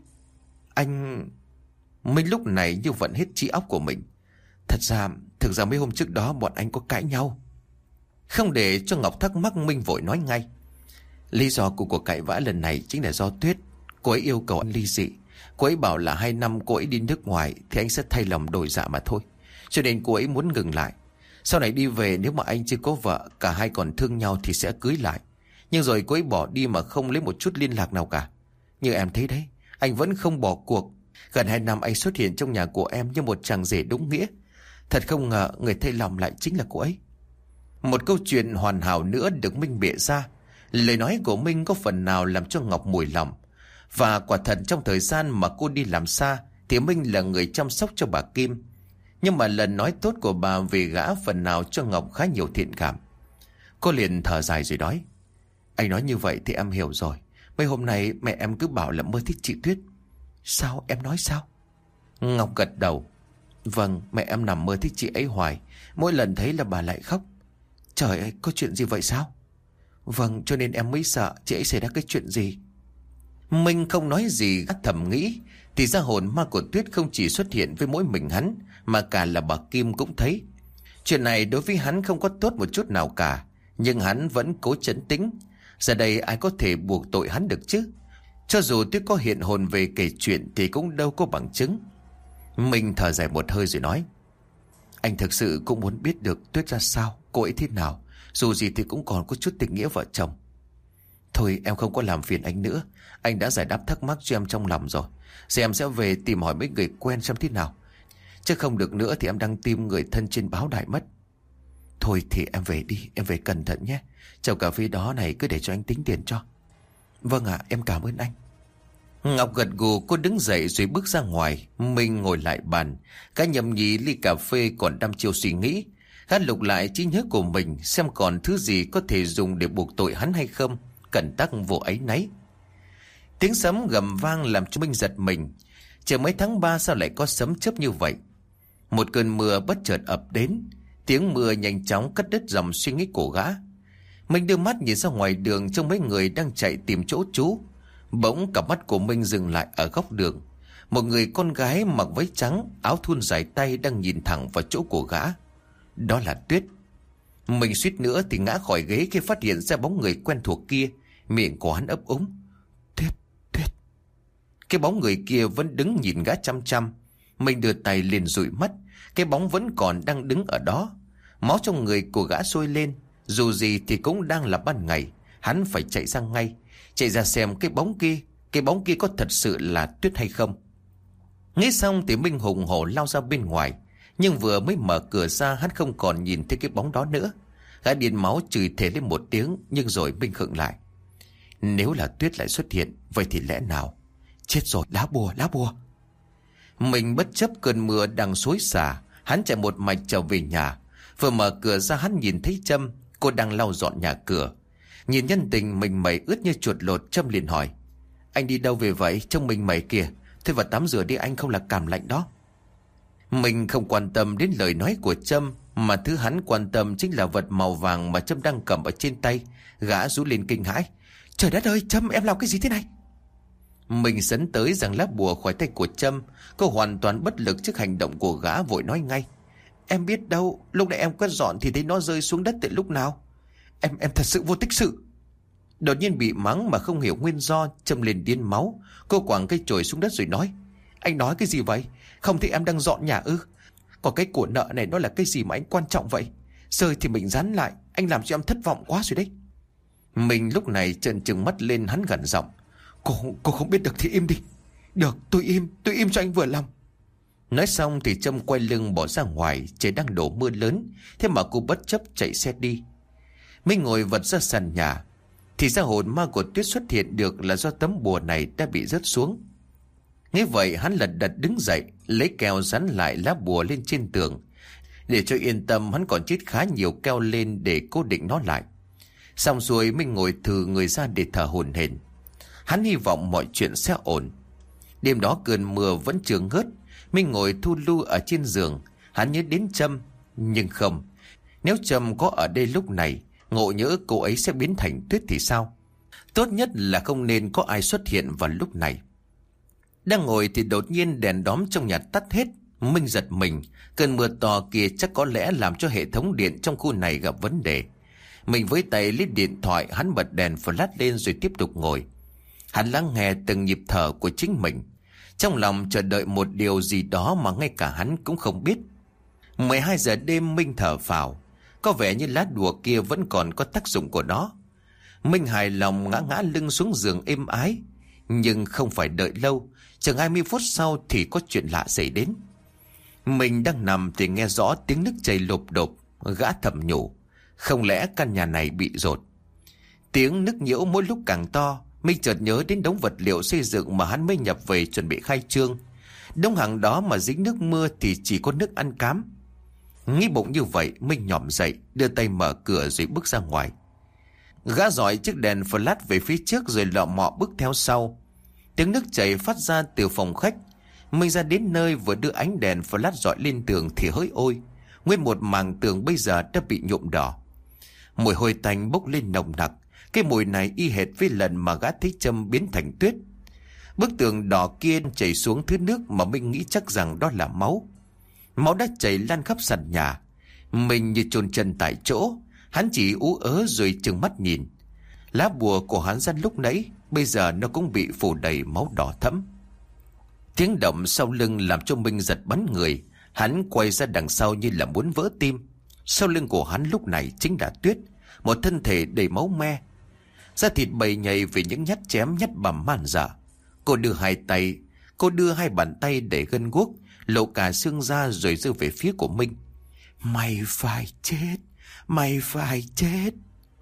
Minh lúc này như vận hết trí óc của mình. Thực ra mấy hôm trước đó bọn anh có cãi nhau. Không để cho Ngọc thắc mắc, Minh vội nói ngay. Lý do của cuộc cãi vã lần này chính là do Tuyết. Cô ấy yêu cầu anh ly dị. Cô ấy bảo là 2 năm cô ấy đi nước ngoài thì anh sẽ thay lòng đổi dạ mà thôi. Cho nên cô ấy muốn ngừng lại. Sau này đi về, nếu mà anh chưa có vợ, cả hai còn thương nhau thì sẽ cưới lại. Nhưng rồi cô ấy bỏ đi mà không lấy một chút liên lạc nào cả. Như em thấy đấy, anh vẫn không bỏ cuộc. Gần 2 năm anh xuất hiện trong nhà của em như một chàng rể đúng nghĩa. Thật không ngờ người thay lòng lại chính là cô ấy. Một câu chuyện hoàn hảo nữa được Minh bịa ra. Lời nói của Minh có phần nào làm cho Ngọc mùi lòng. Và quả thật trong thời gian mà cô đi làm xa thì Minh là người chăm sóc cho bà Kim. Nhưng mà lần nói tốt của bà về gã phần nào cho Ngọc khá nhiều thiện cảm. Cô liền thở dài rồi nói. Anh nói như vậy thì em hiểu rồi. Mấy hôm nay mẹ em cứ bảo là mơ thích chị Tuyết. Sao, em nói sao? Ngọc gật đầu. Vâng, mẹ em nằm mơ thích chị ấy hoài. Mỗi lần thấy là bà lại khóc. Trời ơi, có chuyện gì vậy sao? Vâng, cho nên em mới sợ chị ấy xảy ra cái chuyện gì. Mình không nói gì, gắt thầm nghĩ. Thì ra hồn ma của Tuyết không chỉ xuất hiện với mỗi mình hắn, mà cả là bà Kim cũng thấy. Chuyện này đối với hắn không có tốt một chút nào cả. Nhưng hắn vẫn cố trấn tĩnh. Giờ đây ai có thể buộc tội hắn được chứ? Cho dù Tuyết có hiện hồn về kể chuyện thì cũng đâu có bằng chứng. Mình thở dài một hơi rồi nói. Anh thực sự cũng muốn biết được Tuyết ra sao, cô ấy thế nào. Dù gì thì cũng còn có chút tình nghĩa vợ chồng. Thôi em không có làm phiền anh nữa. Anh đã giải đáp thắc mắc cho em trong lòng rồi. Giờ em sẽ về tìm hỏi mấy người quen xem thế nào. Chứ không được nữa thì em đang tìm người thân trên báo đài mất. Thôi thì em về đi, em về cẩn thận nhé. Chầu cà phê đó này cứ để cho anh tính tiền cho. Vâng ạ, em cảm ơn anh. Ngọc gật gù, cô đứng dậy rồi bước ra ngoài. Minh ngồi lại bàn, gã nhâm nhi ly cà phê còn đăm chiêu suy nghĩ. Gã lục lại trí nhớ của mình xem còn thứ gì có thể dùng để buộc tội hắn hay không. Cẩn tắc vô áy náy. Tiếng sấm gầm vang làm cho Minh giật mình. Chờ mấy tháng 3 sao lại có sấm chớp như vậy? Một cơn mưa bất chợt ập đến. Tiếng mưa nhanh chóng cắt đứt dòng suy nghĩ của gã. Minh đưa mắt nhìn ra ngoài đường, trông mấy người đang chạy tìm chỗ trú. Bỗng cặp mắt của Minh dừng lại ở góc đường. Một người con gái mặc váy trắng, áo thun dài tay đang nhìn thẳng vào chỗ của gã. Đó là Tuyết. Mình suýt nữa thì ngã khỏi ghế khi phát hiện ra bóng người quen thuộc kia. Miệng của hắn ấp úng. Tuyết, Tuyết. Cái bóng người kia vẫn đứng nhìn gã chăm chăm. Mình đưa tay lên dụi mắt. Cái bóng vẫn còn đang đứng ở đó. Máu trong người của gã sôi lên. Dù gì thì cũng đang là ban ngày. Hắn phải chạy ra ngay, chạy ra xem cái bóng kia có thật sự là Tuyết hay không. Nghĩ xong thì Minh hùng hổ lao ra bên ngoài. Nhưng vừa mới mở cửa ra, hắn không còn nhìn thấy cái bóng đó nữa. Gã điên máu chửi thề lên một tiếng, nhưng rồi Minh khựng lại. Nếu là Tuyết lại xuất hiện, vậy thì lẽ nào? Chết rồi, lá bùa. Mình bất chấp cơn mưa đang xối xả, hắn chạy một mạch trở về nhà. Vừa mở cửa ra hắn nhìn thấy Trâm, cô đang lau dọn nhà cửa. Nhìn nhân tình mình mẩy ướt như chuột lột, Trâm liền hỏi. Anh đi đâu về vậy, trông mình mẩy kìa. Thôi vào tắm rửa đi anh, không là cảm lạnh đó. Mình không quan tâm đến lời nói của Trâm, mà thứ hắn quan tâm chính là vật màu vàng mà Trâm đang cầm ở trên tay. Gã rú lên kinh hãi. Trời đất ơi, Trâm, em làm cái gì thế này? Mình sấn tới giằng lá bùa khỏi tay của Trâm. Cô hoàn toàn bất lực trước hành động của gã, vội nói ngay. Em biết đâu, lúc nãy em quét dọn thì thấy nó rơi xuống đất từ lúc nào. Em thật sự vô tích sự. Đột nhiên bị mắng mà không hiểu nguyên do, Trâm lên điên máu. Cô quẳng cây chổi xuống đất rồi nói. Anh nói cái gì vậy? Không thì em đang dọn nhà ư? Còn cái của nợ này nó là cái gì mà anh quan trọng vậy? Rơi thì mình dán lại, anh làm cho em thất vọng quá rồi đấy. Mình lúc này trợn trừng mắt lên, hắn gằn giọng. Cô không biết được thì im đi. Được, tôi im cho anh vừa lòng. Nói xong thì Trâm quay lưng bỏ ra ngoài. Trời đang đổ mưa lớn, thế mà cô bất chấp chạy xe đi. Minh ngồi vật ra sàn nhà. Thì ra hồn ma của Tuyết xuất hiện được là do tấm bùa này đã bị rớt xuống. Nghe vậy hắn lật đật đứng dậy, lấy keo dán lại lá bùa lên trên tường. Để cho yên tâm, hắn còn chít khá nhiều keo lên để cố định nó lại. Xong rồi Minh ngồi thừ người ra để thở hổn hển. Hắn hy vọng mọi chuyện sẽ ổn. Đêm đó cơn mưa vẫn chưa ngớt. Minh ngồi thu lu ở trên giường. Hắn nhớ đến Trâm. Nhưng không, nếu Trâm có ở đây lúc này, ngộ nhỡ cô ấy sẽ biến thành Tuyết thì sao? Tốt nhất là không nên có ai xuất hiện vào lúc này. Đang ngồi thì đột nhiên đèn đóm trong nhà tắt hết. Minh giật mình. Cơn mưa to kia chắc có lẽ làm cho hệ thống điện trong khu này gặp vấn đề. Mình với tay lấy điện thoại, hắn bật đèn flash lên rồi tiếp tục ngồi. Hắn lắng nghe từng nhịp thở của chính mình, trong lòng chờ đợi một điều gì đó mà ngay cả hắn cũng không biết. 12 giờ đêm Minh thở phào. Có vẻ như lá đùa kia vẫn còn có tác dụng của nó. Minh hài lòng ngã lưng xuống giường êm ái. Nhưng không phải đợi lâu, chừng 20 phút sau thì có chuyện lạ xảy đến. Mình đang nằm thì nghe rõ tiếng nước chảy lộp đột. Gã thầm nhủ, không lẽ căn nhà này bị dột? Tiếng nức nhiễu mỗi lúc càng to. Minh chợt nhớ đến đống vật liệu xây dựng mà hắn mới nhập về chuẩn bị khai trương. Đống hàng đó mà dính nước mưa thì chỉ có nước ăn cám. Nghĩ bụng như vậy, Minh nhỏm dậy, đưa tay mở cửa rồi bước ra ngoài. Gã dọi chiếc đèn flash về phía trước rồi lọ mọ bước theo sau. Tiếng nước chảy phát ra từ phòng khách. Minh ra đến nơi vừa đưa ánh đèn flash dọi lên tường thì hỡi ôi, nguyên một mảng tường bây giờ đã bị nhuộm đỏ. Mùi hôi tanh bốc lên nồng nặc. Cái mùi này y hệt với lần mà gã thấy Trâm biến thành Tuyết. Bức tường đỏ kia chảy xuống thứ nước mà Minh nghĩ chắc rằng đó là máu. Máu đã chảy lan khắp sàn nhà. Mình như chôn chân tại chỗ. Hắn chỉ ú ớ rồi trừng mắt nhìn. Lá bùa của hắn ra lúc nãy bây giờ nó cũng bị phủ đầy máu đỏ thẫm. Tiếng động sau lưng làm cho Minh giật bắn người. Hắn quay ra đằng sau như là muốn vỡ tim. Sau lưng của hắn lúc này chính là Tuyết, một thân thể đầy máu me. Da thịt bầy nhầy vì những nhát chém nhát bầm man dợ. Cô đưa hai bàn tay để gân guốc, lộ cả xương ra rồi giơ về phía của Minh. Mày phải chết, mày phải chết.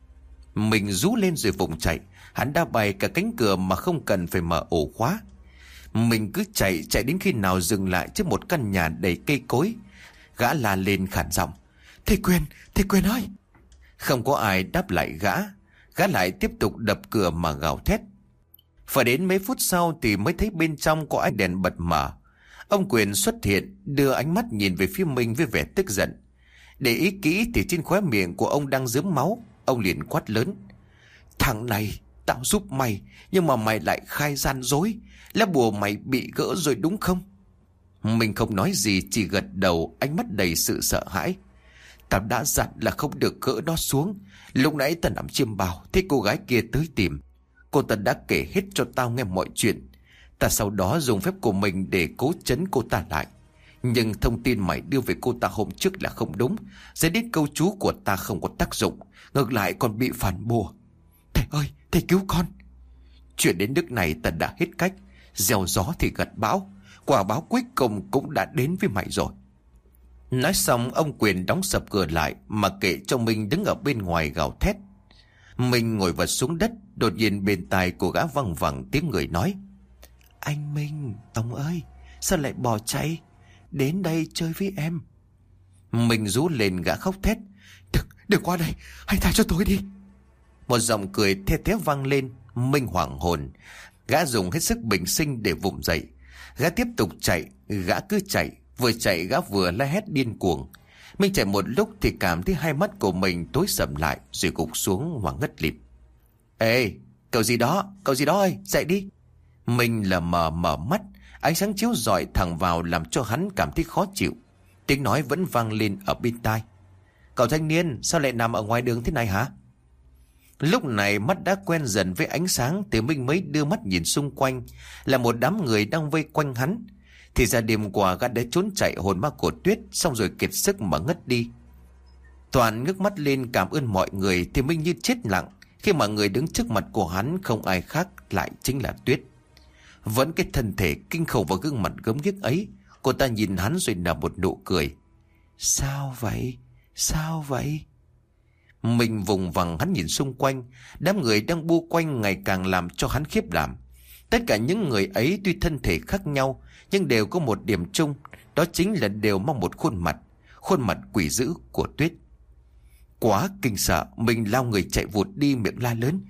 Mình rú lên rồi vùng chạy. Hắn đã bày cả cánh cửa mà không cần phải mở ổ khóa. Mình cứ chạy đến khi nào dừng lại trước một căn nhà đầy cây cối. Gã la lên khản giọng: Thầy Quyền ơi! Không có ai đáp lại gã. Gã lại tiếp tục đập cửa mà gào thét. Phải đến mấy phút sau thì mới thấy bên trong có ánh đèn bật mở. Ông Quyền xuất hiện, đưa ánh mắt nhìn về phía mình với vẻ tức giận. Để ý kỹ thì trên khóe miệng của ông đang rớm máu. Ông liền quát lớn: Thằng này, tao giúp mày, nhưng mà mày lại khai gian dối. Lá bùa mày bị gỡ rồi đúng không? Mình không nói gì, chỉ gật đầu, ánh mắt đầy sự sợ hãi. Tao đã dặn là không được gỡ nó xuống. Lúc nãy tao nằm chiêm bao, thấy cô gái kia tới tìm. Cô ta đã kể hết cho tao nghe mọi chuyện. Ta sau đó dùng phép của mình để cố trấn cô ta lại. Nhưng thông tin mày đưa về cô ta hôm trước là không đúng. Dẫn đến câu chú của ta không có tác dụng, ngược lại còn bị phản bùa. Thầy ơi, thầy cứu con! Chuyện đến nước này ta đã hết cách. Gieo gió thì gặt bão. Quả báo cuối cùng cũng đã đến với mày rồi. Nói xong ông Quyền đóng sập cửa lại, mà kệ cho mình đứng ở bên ngoài gào thét. Mình ngồi vật xuống đất. Đột nhiên bên tai của gã văng vẳng tiếng người nói: Anh Minh, ông ơi, sao lại bỏ chạy? Đến đây chơi với em. Mình rú lên, gã khóc thét: Đừng qua đây, hãy tha cho tôi đi. Một giọng cười the thé vang lên. Minh hoảng hồn. Gã dùng hết sức bình sinh để vùng dậy. Gã tiếp tục chạy. Gã cứ chạy. Vừa chạy gã vừa la hét điên cuồng. Minh chạy một lúc thì cảm thấy hai mắt của mình tối sầm lại, rồi gục xuống và ngất lịm. Ê, cậu gì đó ơi, dậy đi. Minh lờ mờ mở mắt. Ánh sáng chiếu rọi thẳng vào làm cho hắn cảm thấy khó chịu. Tiếng nói vẫn vang lên ở bên tai: Cậu thanh niên, sao lại nằm ở ngoài đường thế này hả? Lúc này mắt đã quen dần với ánh sáng thì Minh mới đưa mắt nhìn xung quanh. Là một đám người đang vây quanh hắn. Thì ra đêm qua gã đã trốn chạy hồn ma của Tuyết, xong rồi kiệt sức mà ngất đi. Toàn ngước mắt lên cảm ơn mọi người thì Minh như chết lặng khi mà người đứng trước mặt của hắn không ai khác lại chính là Tuyết. Vẫn cái thân thể kinh khủng và gương mặt gớm ghiếc ấy, cô ta nhìn hắn rồi nở một nụ cười. Sao vậy? Mình vùng vằng hắn nhìn xung quanh. Đám người đang bu quanh ngày càng làm cho hắn khiếp đảm. Tất cả những người ấy tuy thân thể khác nhau nhưng đều có một điểm chung. Đó chính là đều mang một khuôn mặt quỷ dữ của Tuyết. Quá kinh sợ, mình lao người chạy vụt đi, miệng la lớn: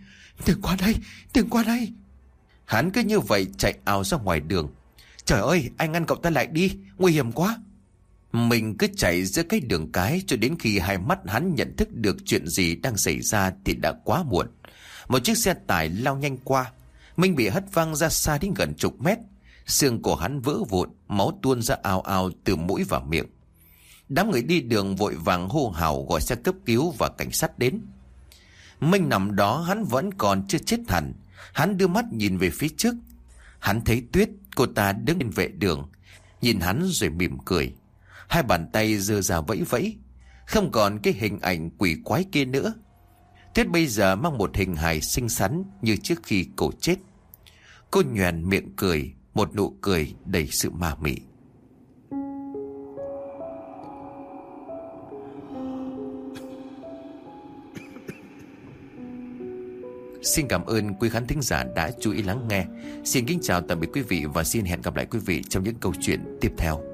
Đừng qua đây! Hắn cứ như vậy chạy ào ra ngoài đường. Trời ơi, anh ngăn cậu ta lại đi, nguy hiểm quá! Mình cứ chạy giữa cái đường cái cho đến khi hai mắt hắn nhận thức được chuyện gì đang xảy ra thì đã quá muộn. Một chiếc xe tải lao nhanh qua. Mình bị hất văng ra xa đến gần chục mét. Xương của hắn vỡ vụn, máu tuôn ra ào ào từ mũi và miệng. Đám người đi đường vội vàng hô hào gọi xe cấp cứu và cảnh sát đến. Minh nằm đó, hắn vẫn còn chưa chết hẳn. Hắn đưa mắt nhìn về phía trước. Hắn thấy Tuyết, cô ta đứng bên vệ đường, nhìn hắn rồi mỉm cười. Hai bàn tay giơ ra vẫy vẫy. Không còn cái hình ảnh quỷ quái kia nữa. Tuyết bây giờ mang một hình hài xinh xắn như trước khi cô chết. Cô nhoẻn miệng cười, một nụ cười đầy sự ma mị. Xin cảm ơn quý khán thính giả đã chú ý lắng nghe. Xin kính chào tạm biệt quý vị và xin hẹn gặp lại quý vị trong những câu chuyện tiếp theo.